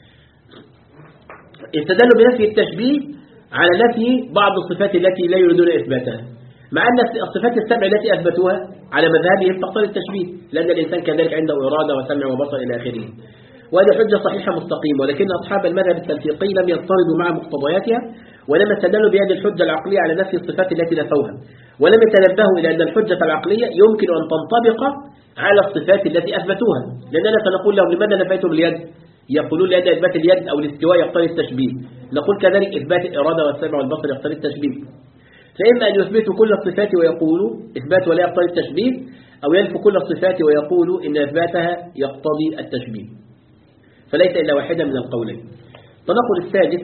استدلوا بنفي التشبيه على نفي بعض الصفات التي لا يريدون إثباتها، مع أن الصفات السبع التي أثبتوها على مذهبهم تقتضي التشبيه، لأن الإنسان كذلك عنده إرادة وسمع وبصر إلى آخره. وهذه حجة صحيحة مستقيمة، ولكن أصحاب المذهب التلفيقي لم يضطردوا مع مقتضياتها، ولما استدلوا بهذه الحجة العقلية على نفي الصفات التي نفوها، ولم يتنبهوا إلى أن الحجة العقلية يمكن أن تنطبق على الصفات التي أثبتوها. لأننا سنقول لهم لماذا نفيتم اليد؟ يقولون لأن إثبات اليد أو الاستواء يقتضي التشبيه، نقول كذلك إثبات الإرادة والسمع والبصر يقتضي التشبيه. فإما أن يثبتوا كل الصفات ويقولوا إثبات ولا يقتضي التشبيه، أو ينفوا كل الصفات ويقولوا إن إثباتها يقتضي التشبيه، فليس إلا واحدة من القولين. التناقض السادس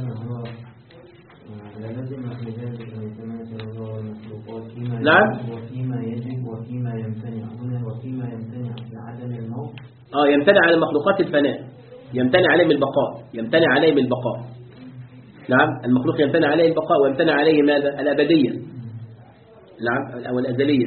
نعم وفيما يجب وفيما يمتنع هنا وفيما يمتنع لعدم الموت. آه يمتنع على المخلوقات الفناء، يمتنع عليهم البقاء، يمتنع عليهم البقاء. نعم المخلوق يمتنع عليه البقاء، ويمتنع عليه ماذا؟ الأبدية. نعم أو الأزلية.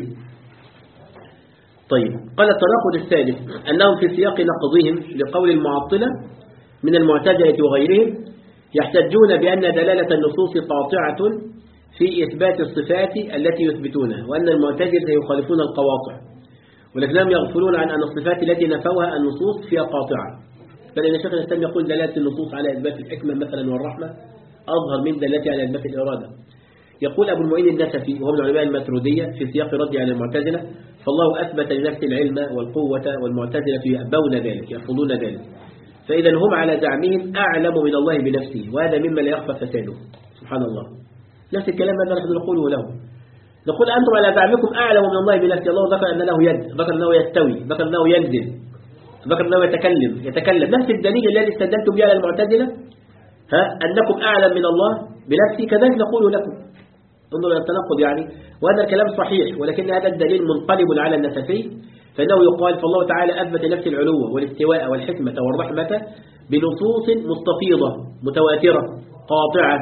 طيب قال التناقض الثالث أنهم في سياق نقضهم لقول المعطلة من المعتزلة وغيرهم يحتجون بأن دلالة النصوص قاطعة في إثبات الصفات التي يثبتونها، وأن المعتزلة يخالفون القواطع، ولكنهم يغفلون عن أن الصفات التي نفوها النصوص فيها قاطعة. بل إن شيخ الإسلام يقول دلالة النصوص على إثبات الحكمة مثلا والرحمة أظهر من دلالتها على إثبات الإرادة. يقول أبو المعين النسفي وهو من علماء الماترودية في سياق رد على المعتزلة: فالله أثبت لنفسه العلم والقوة، والمعتزلة يأبون ذلك يرفضون ذلك، فإذا هم على زعمهم أعلم من الله بنفسه، وهذا مما لا يخفى فساده. سبحان الله، نفس الكلام هذا نحن نقوله له. نقول أنتم على زعمكم أعلم من الله بنفسه. الله ذكر أن له يد، ذكر أنه يستوي، ذكر أنه ينزل، ذكر أنه يتكلم يتكلم نفس الدليل الذي استدلتم به على المعتزلة، ها أنكم أعلم من الله بنفسه، كذلك نقول لكم. انظروا إلى التناقض يعني، وهذا الكلام صحيح، ولكن هذا الدليل منقلب على النسفي، فإنه يقال فالله تعالى أثبت نفس العلو والاستواء والحكمة والرحمة بنصوص مستفيضة متواترة قاطعة.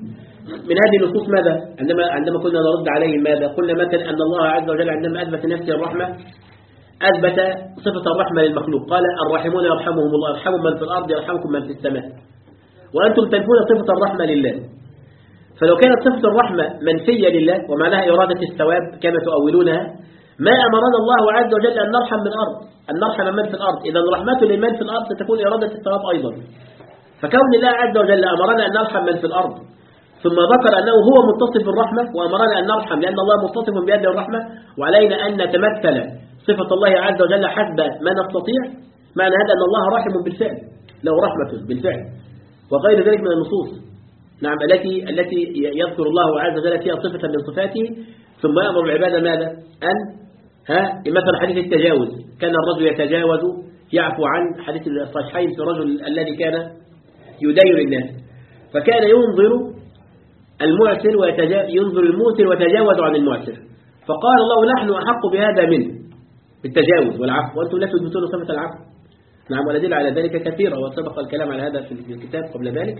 من هذه النصوص ماذا؟ عندما عندما كنا نرد عليه ماذا؟ قلنا مثلا أن الله عز وجل عندما أثبت نفسه الرحمة أثبت صفة الرحمة للمخلوق، قال الراحمون يرحمهم الله، يرحموا من في الأرض يرحمكم من في السماء، وأنتم تنفون صفة الرحمة لله. فلو كانت صفة الرحمة منفية لله ومعناها إرادة الثواب كما تؤولونها، ما أمرنا الله عز وجل أن نرحم من الأرض، أن نرحم من في الأرض. إذا رحمته لمن في الأرض ستكون إرادة الثواب أيضا. فكون الله عز وجل أمرنا أن نرحم من في الأرض، ثم ذكر أنه هو متصف بالرحمة وأمرنا أن نرحم لأن الله متصف بهذه الرحمة، وعلينا أن نتمثل صفة الله عز وجل حسب ما نستطيع، معنى هذا أن الله رحم بالفعل، له رحمة بالفعل، وغير ذلك من النصوص. نعم التي التي يذكر الله عز وجل فيها صفة من صفاته، ثم يأمر العبادة ماذا؟ أن ها مثلا حديث التجاوز، كان الرجل يتجاوز يعفو عن حديث الصحيحين في الرجل الذي كان يدين الناس، فكان ينظر المعسر وينظر الموسر ويتجاوز عن المعسر، فقال الله نحن أحق بهذا منه بالتجاوز والعفو وأنتم لا تثبتون صفة العفو. نعم، والأدلة على ذلك كثيرة وسبق الكلام على هذا في الكتاب قبل ذلك.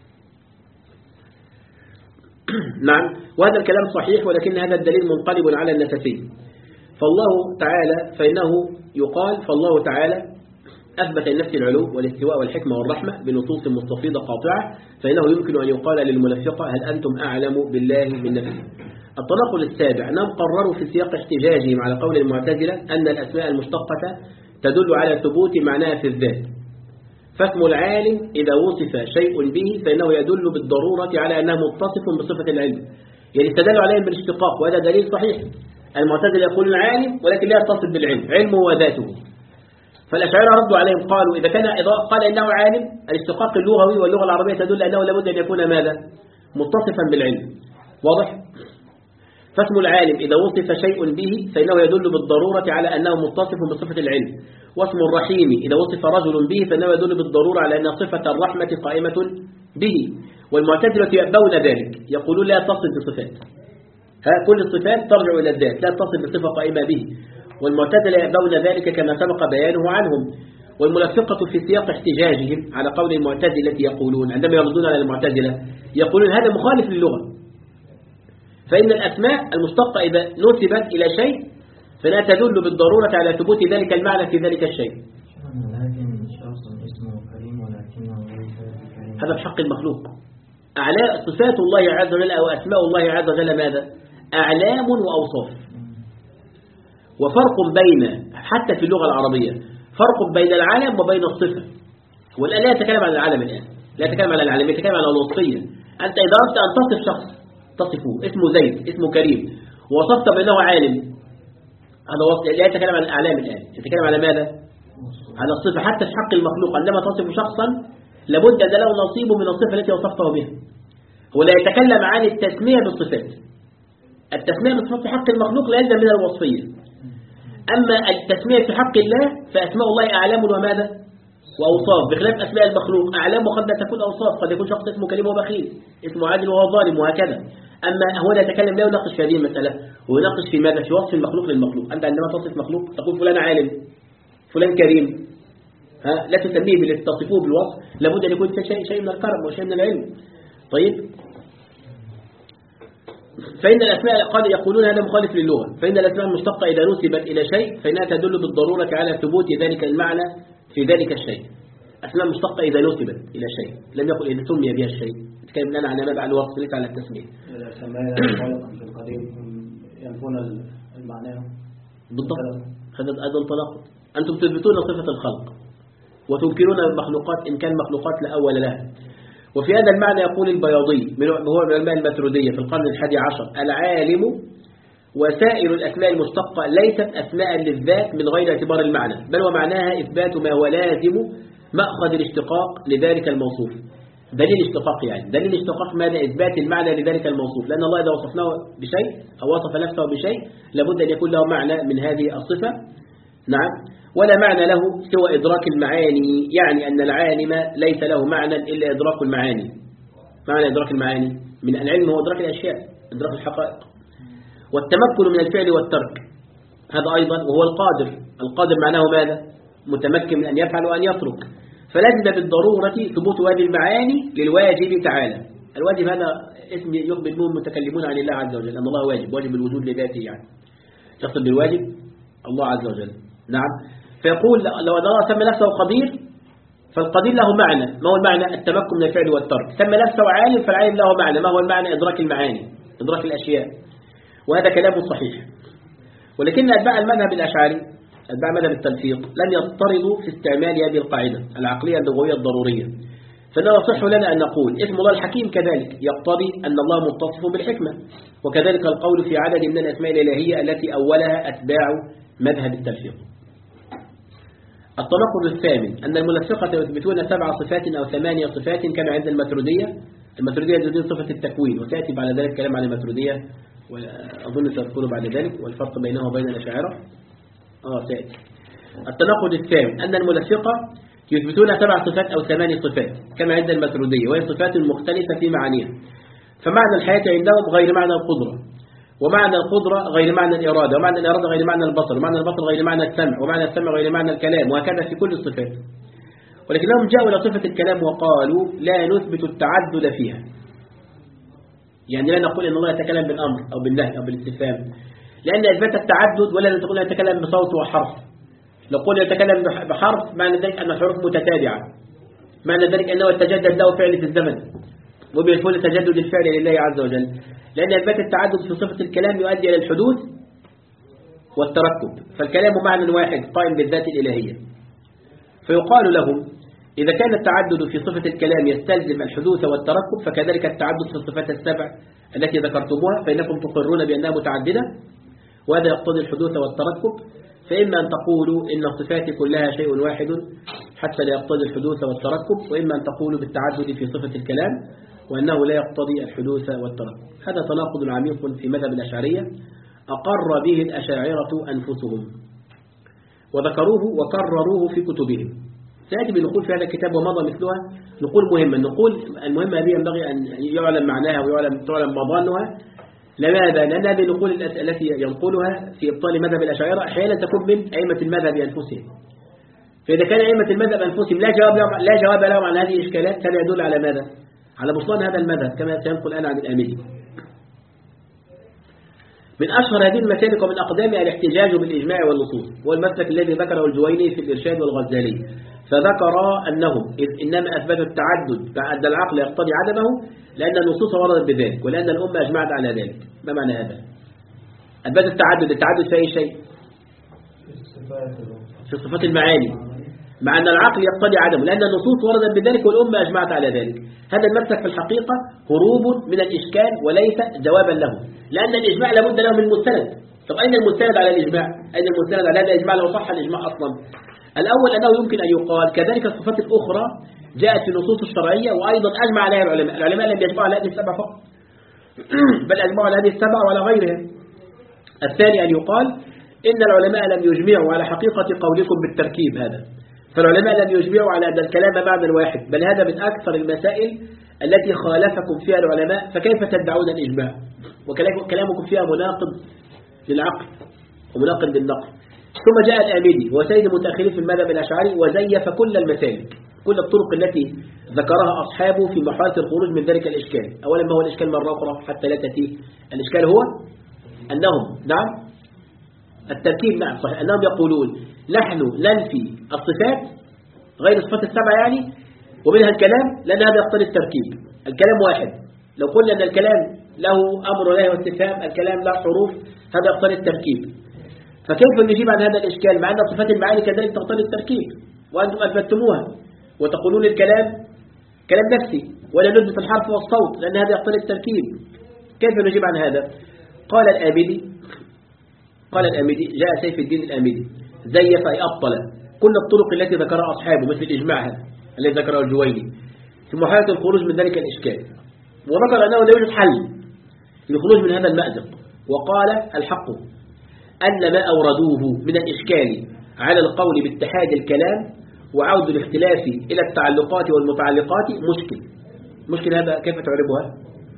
نعم، وهذا الكلام صحيح، ولكن هذا الدليل منقلب على النسفين. فالله تعالى فإنه يقال فالله تعالى أثبت لنفسه العلو والاستواء والحكمة والرحمة بنصوص مستفيضة قاطعة، فإنه يمكن أن يقال للمنافقة هل أنتم أعلم بالله من نفسه. التناقض السابع أنهم قرروا في سياق احتجاجهم على قول المعتزلة أن الأسماء المشتقة تدل على ثبوت معناها في الذات، فاسم العالم إذا وصف شيء به فإنه يدل بالضرورة على أنه متصف بصفة العلم، يعني استدلوا عليهم بالاشتقاق، وهذا دليل صحيح. المعتزلة يقولون عالم ولكن لا يتصف بالعلم، علمه وذاته. فالأشاعرة ردوا عليهم قالوا إذا كان إذا قال إنه عالم، الاشتقاق اللغوي واللغة العربية تدل أنه لابد أن يكون ماذا؟ متصفا بالعلم. واضح؟ فاسم العالم إذا وصف شيء به فإنه يدل بالضرورة على أنه متصف بصفة العلم، واسم الرحيم إذا وصف رجل به فإنه يدل بالضرورة على أن صفة الرحمة قائمة به. والمعتزلة يأبون ذلك، يقولون لا تصف بصفات، ها كل الصفات ترجع إلى الذات، لا تصف بصفة قائمة به. والمعتزلة يأبون ذلك كما سبق بيانه عنهم. والمنافقة في سياق احتجاجهم على قول المعتزلة يقولون عندما يردون على المعتزلة يقولون هذا مخالف للغة، فإن الأسماء المشتقة إذا نسبت إلى شيء فلا تدل بالضرورة على ثبوت ذلك المعنى في ذلك الشيء. هذا بحق المخلوق. أعلى صفات الله عز وجل أو أسماء الله عز وجل ماذا؟ أعلام وأوصاف. وفرق بين حتى في اللغة العربية فرق بين العلم وبين الصفة. والآن لا يتكلم عن العلم، الآن لا يتكلم عن العلم، يتكلم عن الوصفية. أنت إذا أردت أن تصف شخص تصفه اسمه زيد، اسمه كريم، ووصفت بأنه عالم، هذا وصف. لا يتكلم عن الأعلام الآن، يتكلم على ماذا؟ على الصفة. حتى في حق المخلوق عندما تصف شخصا لابد أن له نصيب من الصفة التي وصفته بها. هو لا يتكلم عن التسمية بالصفات. التسمية بالصفات في حق المخلوق لا يلزم من الوصفية. أما التسمية في حق الله فأسماء الله أعلام وماذا؟ وأوصاف، بخلاف أسماء المخلوق أعلام وقد لا تكون أوصاف. قد يكون شخص اسمه كريم وبخيل، اسمه عادل وهو ظالم، وهكذا. أما هو لا يتكلم، لا يناقش في هذه المسألة، هو يناقش في ماذا؟ في وصف المخلوق للمخلوق. أنت عندما تصف مخلوق تقول فلان عالم، فلان كريم، ها لا تسميه بالذي تصفوه بالوصف، لابد أن يكون شيء شيء من الكرم وشيء من العلم. طيب، فإن الأسماء قال يقولون هذا مخالف للغة، فإن الأسماء المشتقة إذا نسبت إلى شيء فإنها تدل بالضرورة على ثبوت ذلك المعنى في ذلك الشيء. أسماء مشتقة إذا نسبت إلى شيء، لم يقل إذا سمي بها الشيء، نتكلم لنا عن مبع الوصف ليس على التسمية. إذا سمينا خالقا في القديم ينفون المعنى بالضبط. هذا أيضا تناقض. أنتم تثبتون صفة الخلق وتنكرون المخلوقات إن كان مخلوقات لا أول لها. وفي هذا المعنى يقول البياضي هو من علماء الماتريدية في القرن الحادي عشر: العالم وسائر الأسماء المشتقة ليست أسماء للذات من غير اعتبار المعنى، بل ومعناها إثبات ما هو لازم مأخذ الاشتقاق لذلك الموصوف. دليل اشتقاق يعني دليل اشتقاق ماذا؟ إثبات المعنى لذلك الموصوف، لأن الله إذا وصفناه بشيء أو وصف نفسه بشيء لابد أن يكون له معنى من هذه الصفة. نعم، ولا معنى له سوى إدراك المعاني، يعني أن العالم ليس له معنى إلا إدراك المعاني. معنى إدراك المعاني من العلم هو إدراك الأشياء، إدراك الحقائق. والتمكن من الفعل والترك هذا أيضا، وهو القادر. القادر معناه ماذا؟ متمكن من أن يفعل وأن يترك. فلازم بالضرورة ثبوت هذه المعاني للواجب تعالى. الواجب هذا اسم يخبر به المتكلمون عن الله عز وجل، أن الله واجب، واجب الوجود لذاته، يعني يقصد بالواجب الله عز وجل. نعم، فيقول لو أن الله سمى نفسه قدير فالقدير له معنى، ما هو المعنى؟ التمكن من الفعل والترك. سمى نفسه عالم فالعالم له معنى، ما هو المعنى؟ إدراك المعاني، إدراك الأشياء. وهذا كلام صحيح. ولكن أتباع المذهب الأشعري، أتباع مذهب التلفيق، لم يضطردوا في استعمال هذه القاعدة العقلية اللغوية الضرورية. فلا يصح لنا أن نقول اسم الله الحكيم كذلك يقتضي أن الله متصف بالحكمة، وكذلك القول في عدد من الأسماء الإلهية التي أولها أتباع مذهب التلفيق. التناقض الثامن أن المنافقة يثبتون سبع صفات أو ثمانية صفات كما عند الماتريدية. الماتريدية يثبتون صفة التكوين، وسيأتي بعد ذلك كلام عن الماتريدية وأظن سأذكره بعد ذلك، والفرق بينه وبين الأشاعرة آه سيأتي. التناقض الثامن أن المنافقة يثبتون سبع صفات أو ثمانية صفات كما عند الماتريدية، وهي صفات مختلفة في معانيها. فمعنى الحياة عندهم غير معنى القدرة، ومعنى القدرة غير معنى الإرادة، ومعنى الإرادة غير معنى البصر، ومعنى البصر غير معنى السمع، ومعنى السمع غير معنى الكلام، وهكذا في كل الصفات. ولكنهم جاءوا إلى صفة الكلام وقالوا لا نثبت التعدد فيها، يعني لا نقول إن الله يتكلم بالأمر أو بالنهي أو بالاستفهام، لأن إثبات التعدد ولا تقول يتكلم بصوت وحرف. لو قلنا يتكلم بحرف معنى ذلك أن الحروف متتابعة، معنى ذلك أنه يتجدد له فعل في الزمن، وبالفعل تجدد الفعل لله عز وجل، لأن إثبات التعدد في صفة الكلام يؤدي إلى الحدوث والتركب، فالكلام معنى واحد قائم بالذات الإلهية. فيقال لهم إذا كان التعدد في صفة الكلام يستلزم الحدوث والتركب، فكذلك التعدد في الصفات السبع التي ذكرتموها فإنكم تقرون بأنها متعددة، وهذا يقتضي الحدوث والتركب. فإما أن تقولوا إن الصفات كلها شيء واحد حتى لا يقتضي الحدوث والتركب، وإما أن تقولوا بالتعدد في صفة الكلام وأنه لا يقتضي الحدوث والتركب. هذا تناقض عميق في مذهب الأشعرية أقر به الأشاعرة أنفسهم وذكروه وكرروه في كتبهم. سيأتي بنقول في هذا الكتاب ومضى مثلها نقول مهمة. النقول المهمة هذه ينبغي أن يعلم معناها ويعلم تعلم مضانها. لماذا؟ لأن هذه النقول التي ينقلها في إبطال مذهب الأشاعرة أحيانا تكون من أئمة المذهب أنفسهم. فإذا كان أئمة المذهب أنفسهم لا جواب لهم لا جواب لهم عن هذه الإشكالات، هذا يدل على ماذا؟ على بطلان هذا المذهب كما سينقل الآن عن الآمدي. من أشهر هذه المسالك ومن أقدامها الاحتجاج بالإجماع والنصوص، هو المسلك الذي ذكره الجويني في الإرشاد والغزالي، فذكر أنهم إذ إنما أثبتوا التعدد بعد العقل يقتضي عدمه لأن النصوص وردت بذلك ولأن الأمة أجمعت على ذلك. ما معنى هذا؟ أثبتوا التعدد، التعدد في أي شيء؟ في صفات المعاني، مع أن العقل يقتضي عدمه لأن النصوص وردت بذلك والأمة أجمعت على ذلك. هذا المسلك في الحقيقة هروب من الإشكال وليس جوابا له، لأن الإجماع لابد له من مستند. طب أين المستند على الإجماع؟ أين المستند على هذا الإجماع لو صح الإجماع أصلا؟ الأول أنه يمكن أن يقال كذلك الصفات الأخرى جاءت في النصوص الشرعية وأيضا أجمع عليها العلماء. العلماء لم يجمعوا على هذه السبع فقط بل أجمعوا على هذه السبع وعلى غيرها. الثاني أن يقال إن العلماء لم يجمعوا على حقيقة قولكم بالتركيب هذا، فالعلماء لم يجمعوا على هذا الكلام معنى واحد، بل هذا من أكثر المسائل التي خالفكم فيها العلماء، فكيف تدعون الإجماع وكلامكم فيها مناقض للعقل ومناقض للنقل. ثم جاء الآمدي وسيد المتأخرين في المذهب الأشعري وزيف كل المسالك، كل الطرق التي ذكرها أصحابه في محاولة الخروج من ذلك الإشكال. أولا ما هو الإشكال مرة أخرى حتى لا تأتي الإشكال؟ هو أنهم نعم التركيب، نعم صحيح، أنهم يقولون نحن ننفي الصفات غير الصفات السبعة يعني ومنها الكلام لأن هذا يقتضي التركيب. الكلام واحد، لو قلنا أن الكلام له أمر ولا واستفهام، الكلام له حروف، هذا يقتضي التركيب. فكيف نجيب عن هذا الإشكال مع أن صفات المعاني كذلك تقتضي التركيب وأنتم أثبتموها وتقولون الكلام كلام نفسي ولا نثبت الحرف والصوت لأن هذا يقتضي التركيب؟ كيف نجيب عن هذا؟ قال الآمدي قال الآمدي جاء سيف الدين الآمدي زيف أي أبطل كل الطرق التي ذكرها أصحابه مثل الإجماع هذا الذي ذكره الجويني في محاولة الخروج من ذلك الإشكال، وذكر أنه لا يوجد حل للخروج من هذا المأزق. وقال الحق أن ما أوردوه من الإشكال على القول باتحاد الكلام وعود الاختلاف إلى التعلقات والمتعلقات مشكل. مشكل هذا كيف تعربها؟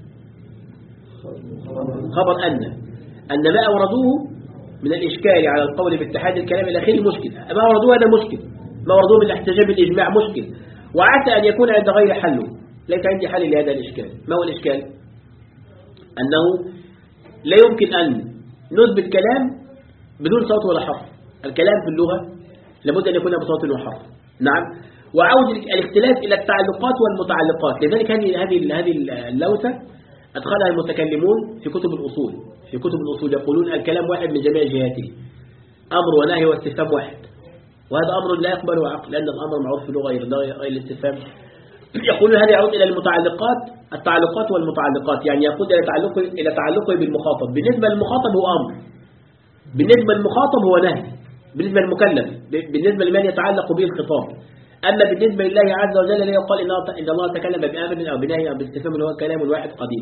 خبر أن أن ما أوردوه من الإشكال على القول باتحاد الكلام إلى آخره مشكل. ما أوردوه هذا مشكل، ما أوردوه من الاحتجاج بالإجماع مشكل، وعسى أن يكون عند غير حل. ليس عندي حل لهذا الإشكال. ما هو الإشكال؟ أنه لا يمكن أن نثبت كلام بدون صوت ولا حرف. الكلام في اللغة لابد أن يكون بصوت وحرف، نعم، وعود الاختلاف إلى التعلقات والمتعلقات. لذلك هذه هذه هذه اللوثة أدخلها المتكلمون في كتب الأصول. في كتب الأصول يقولون الكلام واحد من جميع جهاته، أمر ونهي واستفهام واحد، وهذا أمر لا يقبله عقل لأن الأمر معروف في اللغة غير الاستفهام. يقولون هذا يعود إلى المتعلقات، التعلقات والمتعلقات، يعني يقود إلى تعلقه إلى تعلقه بالمخاطب. بالنسبة للمخاطب هو أمر، بالنسبة للمخاطب هو نهي، بالنسبة للمكلف، بالنسبة لمن يتعلق به الخطاب. أما بالنسبة لله عز وجل لا يقال إن الله تكلم بأمر أو بنهي أو باستفهام اللي هو كلام الواحد قديم.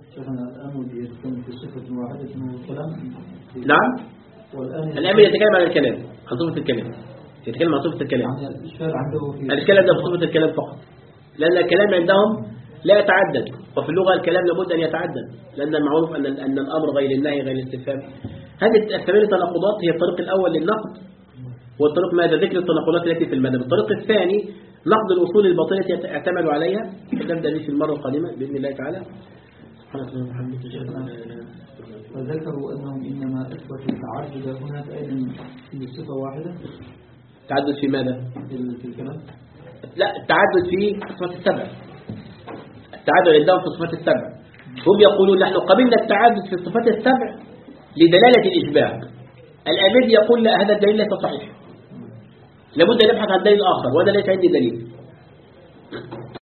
نعم، الأمر يتكلم عن الكلام، عن صفة الكلام، يتكلم عن صفة الكلام. الإشكال عنده في صفة الكلام فقط، لأن الكلام عندهم لا يتعدد وفي اللغة الكلام لابد أن يتعدد، لأن المعروف أن أن الأمر غير النهي غير الاستفهام. هذه الثمان تناقضات هي الطريق الأول للنقد، والطريق ماذا ذكر التناقضات التي في المذهب. الطريق الثاني نقد الأصول الباطلة التي يعتمد عليها، نبدأ به في المرة القادمة بإذن الله تعالى. وذكروا أنهم إنما أثبتوا التعدد هنا أيضا في صفة واحدة. تعدد في ماذا؟ في الكلام؟ لا، التعدد في صفات السبع. التعدد عندهم في صفات السبع. هم يقولون نحن قبلنا التعدد في صفات السبع لدلالة الإشباع. الأمير يقول لا، هذا الدليل ليس صحيح، لابد أن نبحث عن دليل آخر، وأنا ليس عندي دليل.